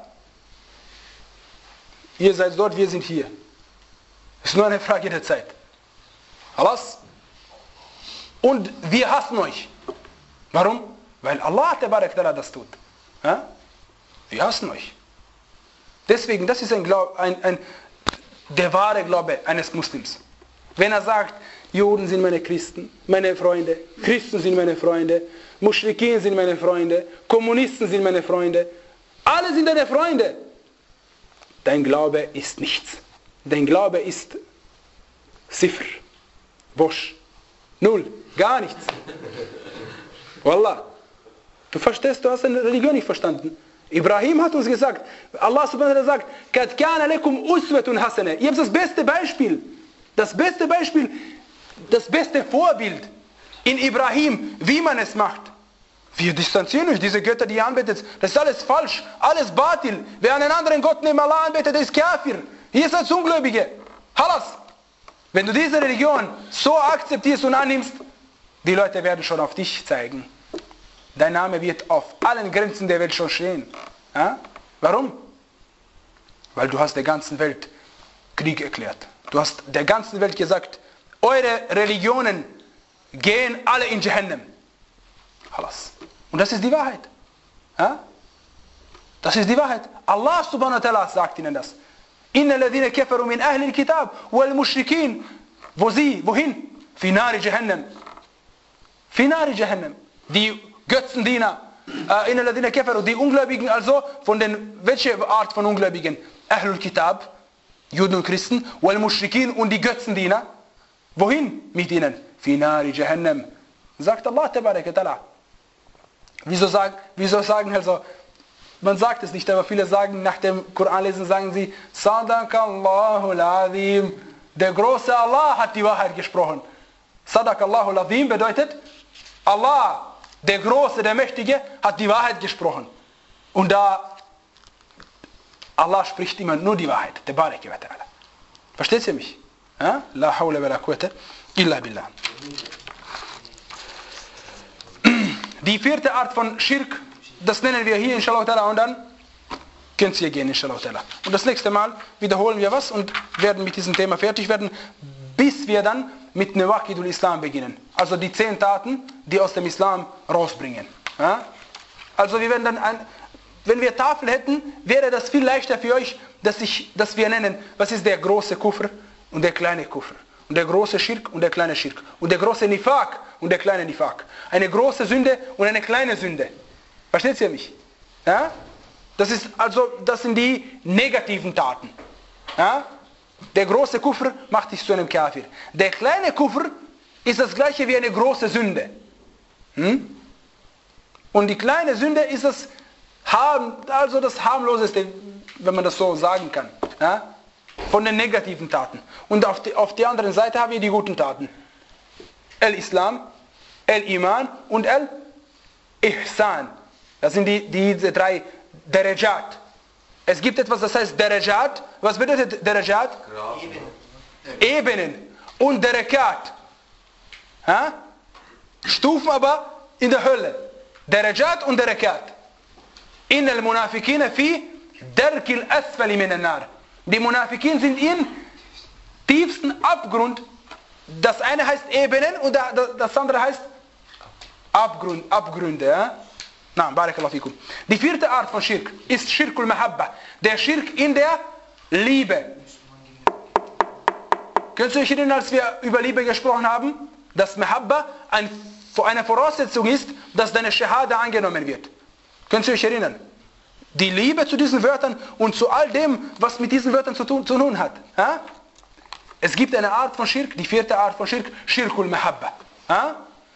Ihr seid dort, wir sind hier. Es ist nur eine Frage der Zeit. Alles. Und wir hassen euch. Warum? Weil Allah das tut. Ja? Wir hassen euch. Deswegen, das ist ein Glaube, ein, ein, der wahre Glaube eines Muslims. Wenn er sagt, Juden sind meine Christen, meine Freunde, Christen sind meine Freunde, Muschrikin sind meine Freunde, Kommunisten sind meine Freunde, alle sind deine Freunde. Dein Glaube ist nichts. Dein Glaube ist Zifr, Bosch, Null, gar nichts. Wallah. Du verstehst, du hast eine Religion nicht verstanden. Ibrahim hat uns gesagt, Allah subhanahu wa ta'ala sagt, Kad kana lakum uswatun hasana. Ihr habt das beste Beispiel, das beste Beispiel, das beste Vorbild in Ibrahim, wie man es macht. Wir distanzieren uns, diese Götter, die ihr anbetet, das ist alles falsch, alles Batil. Wer einen anderen Gott neben Allah anbetet, der ist Kafir. Hier ist als Ungläubige. Halas. Wenn du diese Religion so akzeptierst und annimmst, die Leute werden schon auf dich zeigen. Dein Name wird auf allen Grenzen der Welt schon stehen. Ja? Warum? Weil du hast der ganzen Welt Krieg erklärt. Du hast der ganzen Welt gesagt, eure Religionen gehen alle in Jahannam. Halas. Und das ist die Wahrheit. Ja? Das ist die Wahrheit. Allah subhanahu wa ta'ala sagt ihnen das. Inna alladhina kafaru min ahli al-kitab wal mushrikin Wo sie, wohin? Fi nari Jahannam. Fi nari Jahannam. Die Götzendiener, äh, inna ladina kafaru, die Ungläubigen, also von den, welche Art von Ungläubigen? Ahlul Kitab, Juden und Christen, wal Mushrikin und die Götzendiener. Wohin mit ihnen? Fi nari Jahannam. Sagt Allah tabarak wa ta'ala. Wieso sagen, wieso sagen also, man sagt es nicht, aber viele sagen nach dem Koran lesen, sagen sie, Sadaqallahu al-Azim. Der große Allah hat die Wahrheit gesprochen. Sadaqallahu al-Azim bedeutet, Allah, der Große, der Mächtige, hat die Wahrheit gesprochen. Und da, Allah spricht immer nur die Wahrheit. Tabaraka wa ta'ala. Versteht ihr mich? Ja? La hawla wa la quwwata illa billah. Die vierte Art von Schirk, das nennen wir hier inshallah ta'ala und dann könnt ihr gehen inshallah ta'ala. Und das nächste Mal wiederholen wir was und werden mit diesem Thema fertig werden, bis wir dann mit Nawaqidul Islam beginnen. Also die zehn Taten, die aus dem Islam rausbringen. Ja? Also wir werden dann, ein, wenn wir Tafel hätten, wäre das viel leichter für euch, dass, ich, dass wir nennen, was ist der große Kufr und der kleine Kufr. Und der große Schirk und der kleine Schirk. Und der große Nifaq und der kleine Nifaq. Eine große Sünde und eine kleine Sünde. Versteht ihr mich? Ja? Das ist also, das sind die negativen Taten. Ja? Der große Kufr macht dich zu einem Kafir. Der kleine Kufr ist das gleiche wie eine große Sünde. Hm? Und die kleine Sünde ist das, also das harmloseste, wenn man das so sagen kann. Ja? Von den negativen Taten. Und auf die, auf die anderen Seite haben wir die guten Taten. El-Islam, El-Iman und El-Ihsan. Das sind die, diese drei Darajat. Es gibt etwas, das heißt Darajat. Was bedeutet Darajat? Ebenen. Und Darakat. Ha? Stufen aber in der Hölle. Darajat und Darakat. Innal Munafiqina fi darkil asfali minan nar. Die Munafikin sind im tiefsten Abgrund. Das eine heißt Ebenen und das andere heißt Abgrund, Abgründe. Ja? Na, barakallahu fikum. Die vierte Art von Schirk ist Schirkul Mahabba. Der Schirk in der Liebe. Könnt ihr euch erinnern, als wir über Liebe gesprochen haben, dass Mahabba ein, eine Voraussetzung ist, dass deine Shahada angenommen wird. Könnt ihr euch erinnern? Die Liebe zu diesen Wörtern und zu all dem, was mit diesen Wörtern zu tun, zu tun hat. Ja? Es gibt eine Art von Schirk, die vierte Art von Schirk, Schirkul Mahabba. Ja?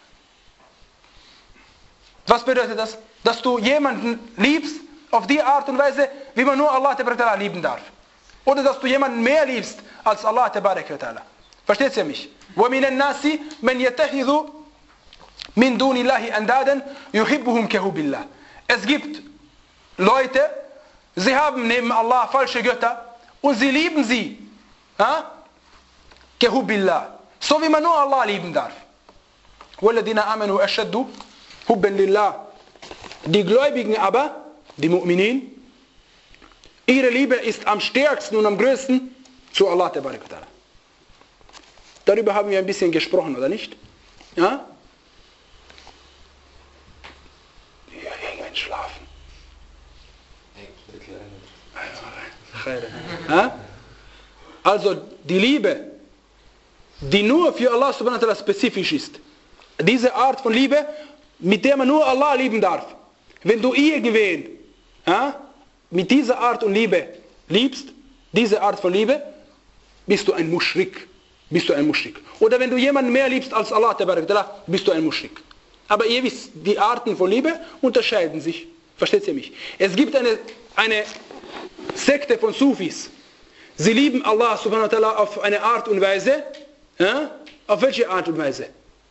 Was bedeutet das? Dass du jemanden liebst auf die Art und Weise, wie man nur Allah Ta'ala lieben darf. Oder dass du jemanden mehr liebst als Allah Ta'ala. Versteht ihr mich? وَمِنَ النَّاسِ مَنْ يَتَّخِذُ مِنْ دُونِ اللَّهِ أَنْدَادًا يُحِبُّهُمْ كَحُبِّ اللَّهِ. Es gibt Leute, sie haben neben Allah falsche Götter und sie lieben sie. Kehubillah. So wie man nur Allah lieben darf. وَالَّذِينَ آمَنُوا أَشَدُّ حُبًّا لِلَّهِ. Die Gläubigen aber, die Mu'minin, ihre Liebe ist am stärksten und am größten zu Allah. Darüber haben wir ein bisschen gesprochen, oder nicht? Ja? Ja, irgendwann schlafen. Also die Liebe, die nur für Allah subhanahu wa ta'ala spezifisch ist, diese Art von Liebe, mit der man nur Allah lieben darf. Wenn du irgendwen ja, mit dieser Art von Liebe liebst, diese Art von Liebe, bist du ein Muschrik. Bist du ein Muschrik. Oder wenn du jemanden mehr liebst als Allah, bist du ein Muschrik. Aber ihr wisst, die Arten von Liebe unterscheiden sich. Versteht ihr mich? Es gibt eine, eine Sekte von Sufis. Sie lieben Allah subhanahu wa ta'ala auf eine Art und Weise. Ja? Auf welche Art und Weise?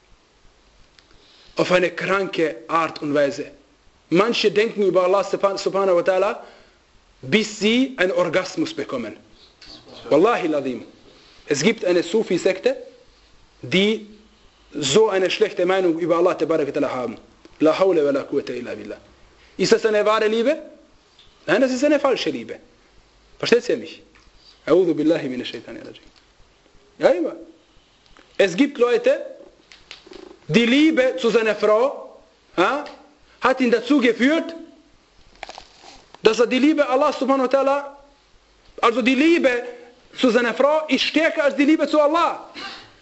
Auf eine kranke Art und Weise. Manche denken über Allah subhanahu wa ta'ala, bis sie einen Orgasmus bekommen. Wallahi ladhim. Es gibt eine Sufi-Sekte, die so eine schlechte Meinung über Allah ta'ala haben. La hawla wa la quwwata illa billah. Ist das eine wahre Liebe? Nein, das ist eine falsche Liebe. Versteht ihr mich? A'udhu billahi minash shaitani rajim. Ja, immer. Es gibt Leute, die Liebe zu seiner Frau ja, hat ihn dazu geführt, dass er die Liebe Allah subhanahu wa ta'ala, also die Liebe zu seiner Frau ist stärker als die Liebe zu Allah.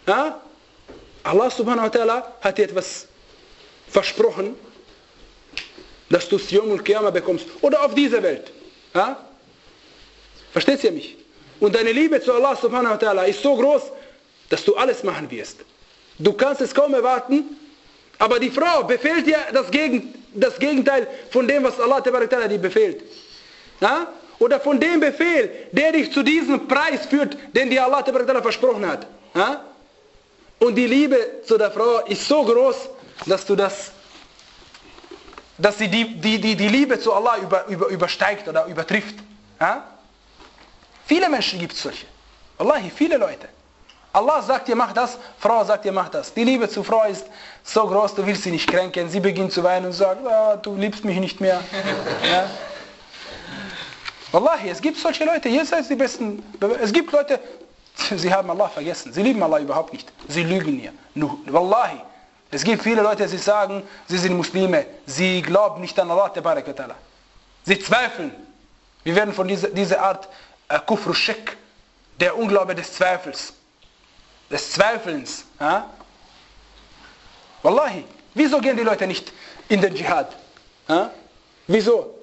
Ja? Allah subhanahu wa ta'ala hat dir etwas versprochen, dass du es Yawmul Qiyamah bekommst. Oder auf dieser Welt. Ja? Versteht ihr mich? Und deine Liebe zu Allah subhanahu wa ta'ala ist so groß, dass du alles machen wirst. Du kannst es kaum erwarten, aber die Frau befehlt dir das, Gegen, das Gegenteil von dem, was Allah ta'ala dir befehlt. Ja? Oder von dem Befehl, der dich zu diesem Preis führt, den dir Allah ta'ala versprochen hat. Ja? Und die Liebe zu der Frau ist so groß, dass du das, dass sie die, die, die, die Liebe zu Allah über, über, übersteigt oder übertrifft. Ja? Viele Menschen gibt es solche. Wallahi, viele Leute. Allah sagt dir, mach das, Frau sagt dir, mach das. Die Liebe zur Frau ist so groß, du willst sie nicht kränken. Sie beginnt zu weinen und sagt, oh, du liebst mich nicht mehr. Ja? Wallahi, es gibt solche Leute, ihr seid die besten. Es gibt Leute, sie haben Allah vergessen. Sie lieben Allah überhaupt nicht. Sie lügen ihr. Wallahi. Es gibt viele Leute, die sagen, sie sind Muslime. Sie glauben nicht an Allah. Sie zweifeln. Wir werden von dieser, dieser Art äh, Kufr Shirk, der Unglaube des Zweifels, des Zweifelns. Ja? Wallahi. Wieso gehen die Leute nicht in den Dschihad? Ja? Wieso?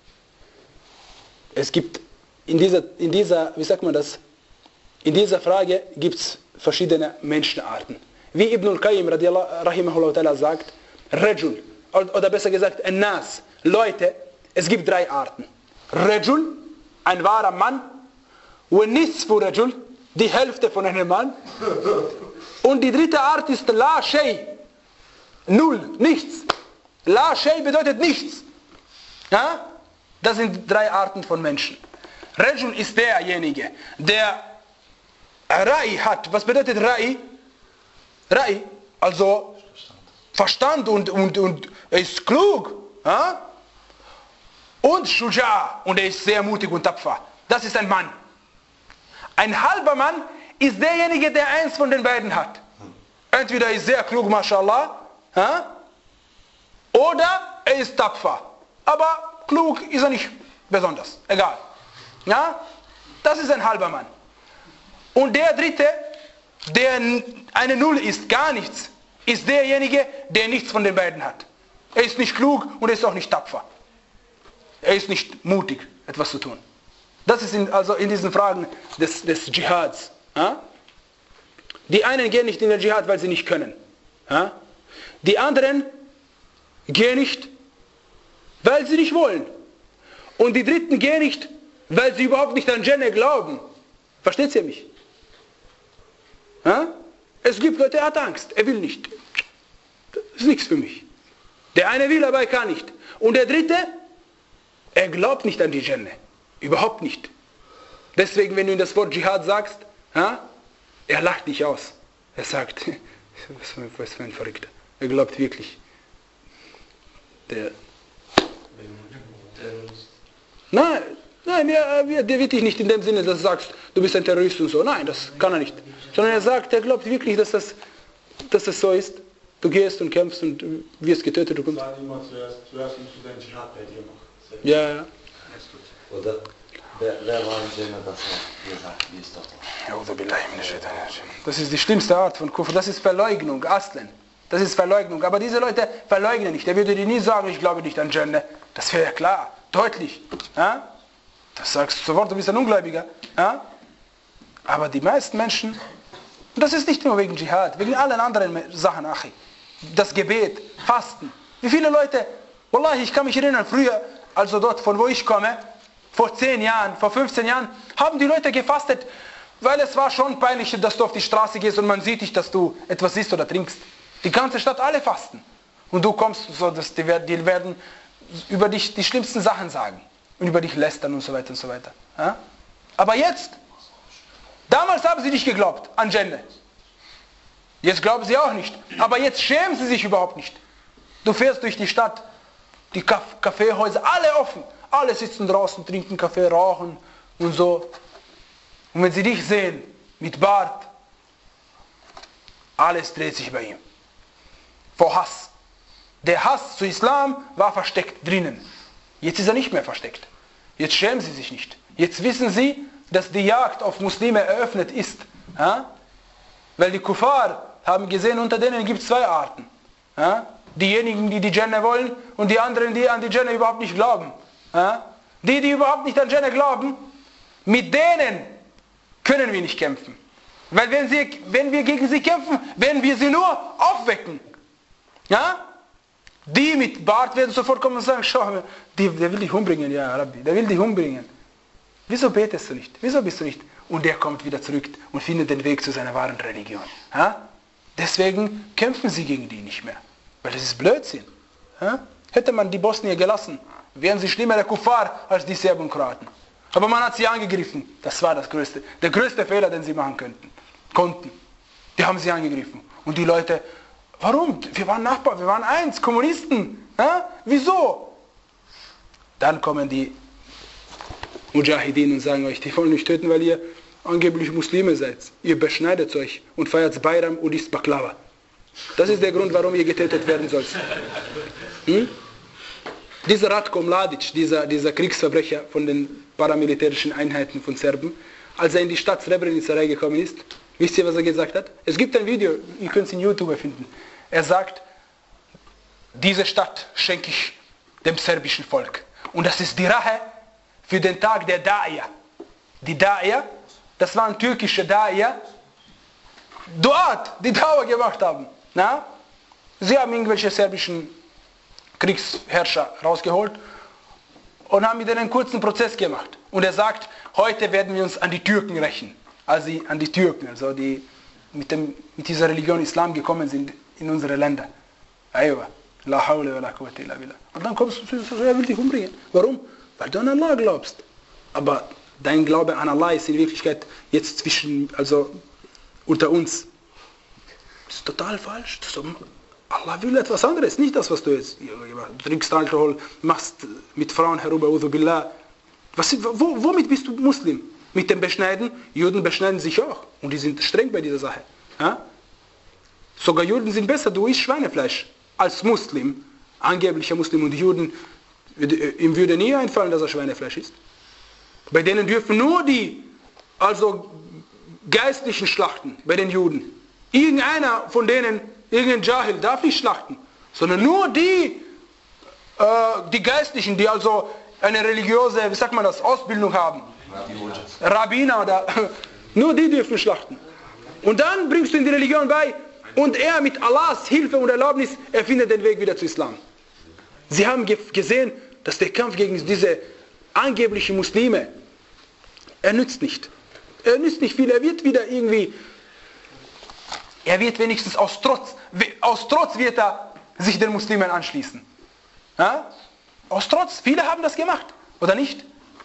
Es gibt in dieser, in dieser, wie sagt man das, in dieser Frage gibt es verschiedene Menschenarten. Wie Ibn al-Qayyim rahimahullah ta'ala sagt, Rajul, oder besser gesagt, An-Nas, Leute, es gibt drei Arten. Rajul, ein wahrer Mann, und Nisfu Rajul, die Hälfte von einem Mann. Und die dritte Art ist La Shay, null, nichts. La Shay bedeutet nichts. Ja? Das sind drei Arten von Menschen. Rajul ist derjenige, der Ra'i hat. Was bedeutet Ra'i? Ra'i, also Verstand und, und, und er ist klug. Ja? Und Shuja, und er ist sehr mutig und tapfer. Das ist ein Mann. Ein halber Mann ist derjenige, der eins von den beiden hat. Entweder er ist sehr klug, mashallah, ja? Oder er ist tapfer. Aber klug ist er nicht besonders. Egal. Ja? Das ist ein halber Mann. Und der dritte, der eine Null ist, gar nichts, ist derjenige, der nichts von den beiden hat. Er ist nicht klug und er ist auch nicht tapfer. Er ist nicht mutig, etwas zu tun. Das ist in, also in diesen Fragen des, des Dschihads. Ja? Die einen gehen nicht in den Dschihad, weil sie nicht können. Ja? Die anderen gehen nicht, weil sie nicht wollen. Und die Dritten gehen nicht, weil sie überhaupt nicht an Jannah glauben. Versteht ihr mich? Ja? Es gibt Leute, er hat Angst, er will nicht. Das ist nichts für mich. Der eine will, aber er kann nicht. Und der Dritte, er glaubt nicht an die Jannah. Überhaupt nicht. Deswegen, wenn du in das Wort Dschihad sagst, ja, er lacht dich aus. Er sagt, was für ein Verrückter. Er glaubt wirklich. Der Nein, nein, der, der wird dich nicht in dem Sinne, dass du sagst, du bist ein Terrorist und so. Nein, das kann er nicht. Sondern er sagt, er glaubt wirklich, dass das, dass das so ist. Du gehst und kämpfst und wirst getötet. Du kommst. Zuerst, zuerst musst du deinen Dschihad bei dir machen. Ja, ja. Oder wer, wer war im Sinne, dass er gesagt, wie ist doch das ist die schlimmste Art von Kufr. Das ist Verleugnung, Aslen. Das ist Verleugnung. Aber diese Leute verleugnen nicht. Er würde dir nie sagen, ich glaube nicht an Jannah. Das wäre ja klar, deutlich. Ja? Das sagst du sofort, du bist ein Ungläubiger. Ja? Aber die meisten Menschen, und das ist nicht nur wegen Dschihad, wegen allen anderen Sachen, Achi. Das Gebet, Fasten. Wie viele Leute, Wallahi, ich kann mich erinnern, früher, also dort, von wo ich komme, vor zehn Jahren, vor fünfzehn Jahren, haben die Leute gefastet, weil es war schon peinlich, dass du auf die Straße gehst und man sieht nicht, dass du etwas isst oder trinkst. Die ganze Stadt, alle fasten. Und du kommst, so, dass die, die werden über dich die schlimmsten Sachen sagen. Und über dich lästern und so weiter und so weiter. Ja? Aber jetzt, damals haben sie nicht geglaubt an Jannah. Jetzt glauben sie auch nicht. Aber jetzt schämen sie sich überhaupt nicht. Du fährst durch die Stadt, die Kaffeehäuser, alle offen. Alle sitzen draußen, trinken Kaffee, rauchen und so. Und wenn sie dich sehen, mit Bart, alles dreht sich bei ihm. Vor Hass. Der Hass zu Islam war versteckt drinnen. Jetzt ist er nicht mehr versteckt. Jetzt schämen sie sich nicht. Jetzt wissen sie, dass die Jagd auf Muslime eröffnet ist. Ja? Weil die Kuffar haben gesehen, unter denen gibt es zwei Arten. Ja? Diejenigen, die die Jannah wollen und die anderen, die an die Jannah überhaupt nicht glauben. Ja? Die, die überhaupt nicht an Jannah glauben, mit denen können wir nicht kämpfen. Weil wenn, sie, wenn wir gegen sie kämpfen, werden wir sie nur aufwecken. Ja? Die mit Bart werden sofort kommen und sagen, schau, die, der will dich umbringen, ja Rabbi, der will dich umbringen. Wieso betest du nicht? Wieso bist du nicht? Und der kommt wieder zurück und findet den Weg zu seiner wahren Religion. Ja? Deswegen kämpfen sie gegen die nicht mehr. Weil das ist Blödsinn. Ja? Hätte man die Bosnier gelassen, wären sie schlimmer der Kuffar als die Serben und Kroaten. Aber man hat sie angegriffen. Das war das größte, der größte Fehler, den sie machen könnten, konnten. Die haben sie angegriffen. Und die Leute, warum? Wir waren Nachbarn, wir waren eins, Kommunisten. Ja? Wieso? Dann kommen die Mujahideen und sagen euch, die wollen euch töten, weil ihr angeblich Muslime seid. Ihr beschneidet euch und feiert Bayram und isst Baklava. Das ist der Grund, warum ihr getötet werden sollt. Hm? Dieser Ratko Mladic, dieser, dieser Kriegsverbrecher von den paramilitärischen Einheiten von Serben, als er in die Stadt Srebrenica reingekommen ist, wisst ihr, was er gesagt hat? Es gibt ein Video, ihr könnt es in YouTube finden. Er sagt, diese Stadt schenke ich dem serbischen Volk. Und das ist die Rache für den Tag der Da'ia. Die Da'ia, das waren türkische Da'ia, dort die Dauer gemacht haben. Na? Sie haben irgendwelche serbischen Kriegsherrscher rausgeholt und haben mit denen einen kurzen Prozess gemacht. Und er sagt, heute werden wir uns an die Türken rächen. Also an die Türken, also die mit, dem, mit dieser Religion Islam gekommen sind in unsere Länder. Aywa. La hawla wa la quwwata illa billah. Und dann kommst du, er will dich umbringen. Warum? Weil du an Allah glaubst. Aber dein Glaube an Allah ist in Wirklichkeit jetzt zwischen, also unter uns. Das ist total falsch. Das ist, Allah will etwas anderes, nicht das, was du jetzt trinkst Alkohol, machst mit Frauen herum, was, wo, womit bist du Muslim? Mit dem Beschneiden? Juden beschneiden sich auch. Und die sind streng bei dieser Sache. Ja? Sogar Juden sind besser, du isst Schweinefleisch als Muslim, angeblicher Muslim. Und die Juden, ihm würde nie einfallen, dass er Schweinefleisch isst. Bei denen dürfen nur die, also geistlichen schlachten, bei den Juden. Irgendeiner von denen, irgendein Jahil darf nicht schlachten, sondern nur die, äh, die Geistlichen, die also eine religiöse, wie sagt man das, Ausbildung haben. Rabbiner oder, nur die dürfen schlachten. Und dann bringst du ihm die Religion bei und er mit Allahs Hilfe und Erlaubnis erfindet den Weg wieder zu Islam. Sie haben ge gesehen, dass der Kampf gegen diese angeblichen Muslime, er nützt nicht. Er nützt nicht viel, er wird wieder irgendwie, er wird wenigstens aus Trotz, aus Trotz wird er sich den Muslimen anschließen. Ja? Aus Trotz, viele haben das gemacht, oder nicht?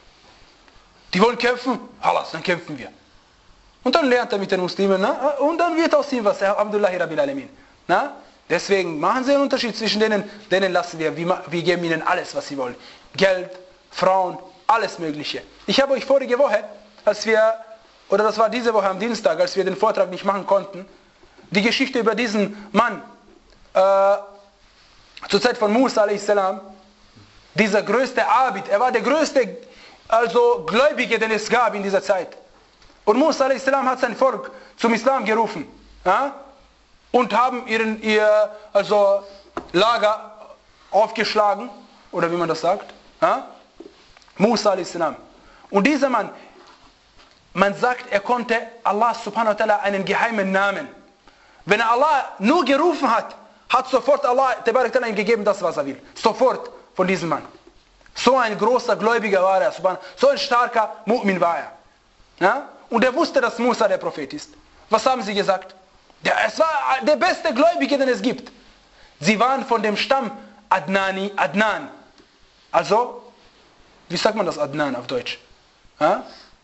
Die wollen kämpfen, Halas, dann kämpfen wir. Und dann lernt er mit den Muslimen, na? Und dann wird aus ihm was, Alhamdulillahi Rabbil Alamin. Na? Deswegen machen sie einen Unterschied zwischen denen, denen lassen wir, wir, wir geben ihnen alles, was sie wollen. Geld, Frauen, alles Mögliche. Ich habe euch vorige Woche, als wir, oder das war diese Woche am Dienstag, als wir den Vortrag nicht machen konnten, die Geschichte über diesen Mann, äh, zur Zeit von Musa a s. Dieser größte Abid, er war der größte, also Gläubige, den es gab in dieser Zeit. Und Musa a s. hat sein Volk zum Islam gerufen. Ja? Und haben ihren, ihr also Lager aufgeschlagen, oder wie man das sagt. Ja? Musa a s. Und dieser Mann, man sagt, er konnte Allah subhanahu wa ta'ala einen geheimen Namen. Wenn er Allah nur gerufen hat, hat sofort Allah ihm gegeben, das was er will. Sofort von diesem Mann. So ein großer Gläubiger war er, so ein starker Mu'min war er. Ja? Und er wusste, dass Musa der Prophet ist. Was haben sie gesagt? Der, es war der beste Gläubige, den es gibt. Sie waren von dem Stamm Adnani, Adnan. Also, wie sagt man das Adnan auf Deutsch? Ja?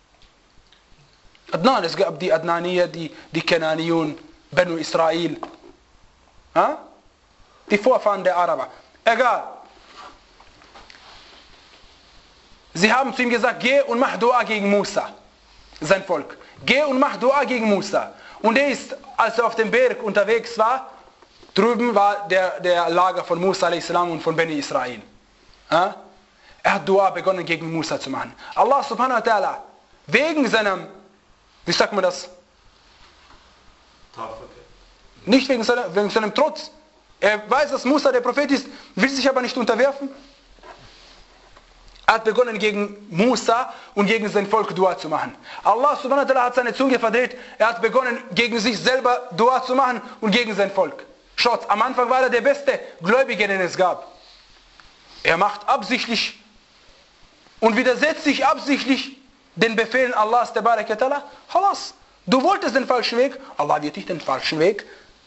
Adnan, es gab die Adnanier, die, die Kenaniyun, Benu Israel. Ja? Die Vorfahren der Araber. Egal. Sie haben zu ihm gesagt, geh und mach Dua gegen Musa. Sein Volk. Geh und mach Dua gegen Musa. Und er ist, als er auf dem Berg unterwegs war, drüben war der, der Lager von Musa a s. und von Beni Israel. Ja? Er hat Dua begonnen gegen Musa zu machen. Allah subhanahu wa ta'ala, wegen seinem, wie sagt man das? Nicht wegen seiner, wegen seinem Trotz. Er weiß, dass Musa der Prophet ist, will sich aber nicht unterwerfen. Er hat begonnen gegen Musa und gegen sein Volk Dua zu machen. Allah subhanahu wa ta'ala hat seine Zunge verdreht. Er hat begonnen gegen sich selber Dua zu machen und gegen sein Volk. Schaut, am Anfang war er der beste Gläubige, den es gab. Er macht absichtlich und widersetzt sich absichtlich den Befehlen Allahs tabarak wa ta'ala. Halas, du wolltest den falschen Weg, Allah wird dich den falschen Weg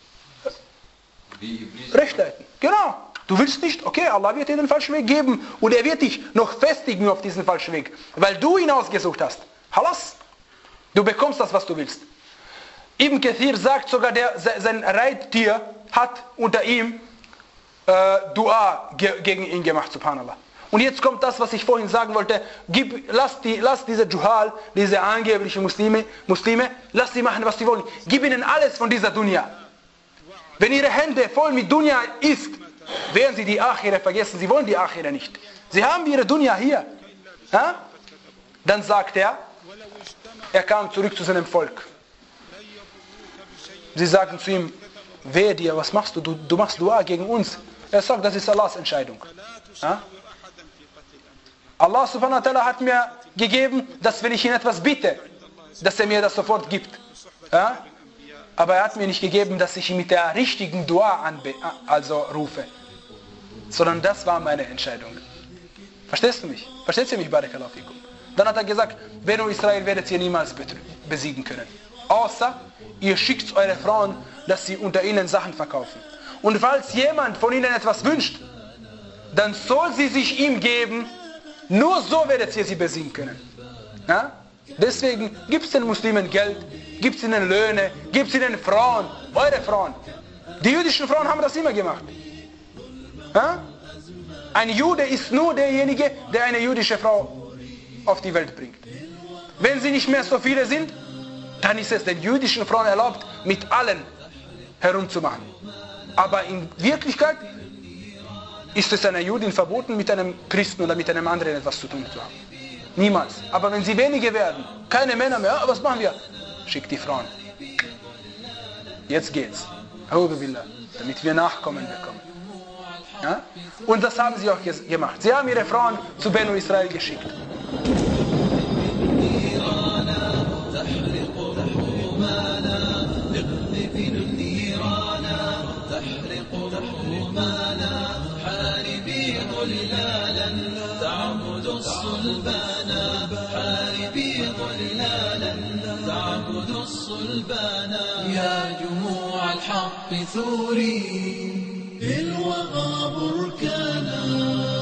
rechtleiten. Genau. Du willst nicht, okay, Allah wird dir den falschen Weg geben und er wird dich noch festigen auf diesen falschen Weg, weil du ihn ausgesucht hast. Halas, du bekommst das, was du willst. Ibn Kathir sagt sogar, der, sein Reittier hat unter ihm äh, Dua ge gegen ihn gemacht, subhanallah. Und jetzt kommt das, was ich vorhin sagen wollte, Gib, lass, die, lass diese Juhal, diese angeblichen Muslime, Muslime, lass sie machen, was sie wollen. Gib ihnen alles von dieser Dunya. Wenn ihre Hände voll mit Dunya ist, werden sie die Akhira vergessen. Sie wollen die Akhira nicht. Sie haben ihre Dunya hier. Ha? Dann sagt er, er kam zurück zu seinem Volk. Sie sagten zu ihm, wehe dir, was machst du? Du, du machst Dua gegen uns. Er sagt, das ist Allahs Entscheidung. Ha? Allah subhanahu wa ta'ala hat mir gegeben, dass wenn ich ihn etwas bitte, dass er mir das sofort gibt. Ha? Aber er hat mir nicht gegeben, dass ich ihn mit der richtigen Dua anbe also rufe. Sondern das war meine Entscheidung. Verstehst du mich? Verstehst du mich, Barakallahu fikum? Dann hat er gesagt, Benu Israel werdet ihr niemals besiegen können. Außer ihr schickt eure Frauen, dass sie unter ihnen Sachen verkaufen. Und falls jemand von ihnen etwas wünscht, dann soll sie sich ihm geben. Nur so werdet ihr sie besiegen können. Ja? Deswegen gibt es den Muslimen Geld, gibt es ihnen Löhne, gibt es ihnen Frauen, eure Frauen. Die jüdischen Frauen haben das immer gemacht. Ja? Ein Jude ist nur derjenige, der eine jüdische Frau auf die Welt bringt. Wenn sie nicht mehr so viele sind, dann ist es den jüdischen Frauen erlaubt, mit allen herumzumachen. Aber in Wirklichkeit ist es einer Judin verboten, mit einem Christen oder mit einem anderen etwas zu tun zu haben. Niemals. Aber wenn sie wenige werden, keine Männer mehr, was machen wir? Schickt die Frauen. Jetzt geht's. Damit wir Nachkommen bekommen. Ja? Und das haben sie auch gemacht. Sie haben ihre Frauen zu Benu Israel geschickt. تعبد الصلبان حاربي ضلالا تعبد الصلبان يا جموع الحق ثوري في الوغى بركانا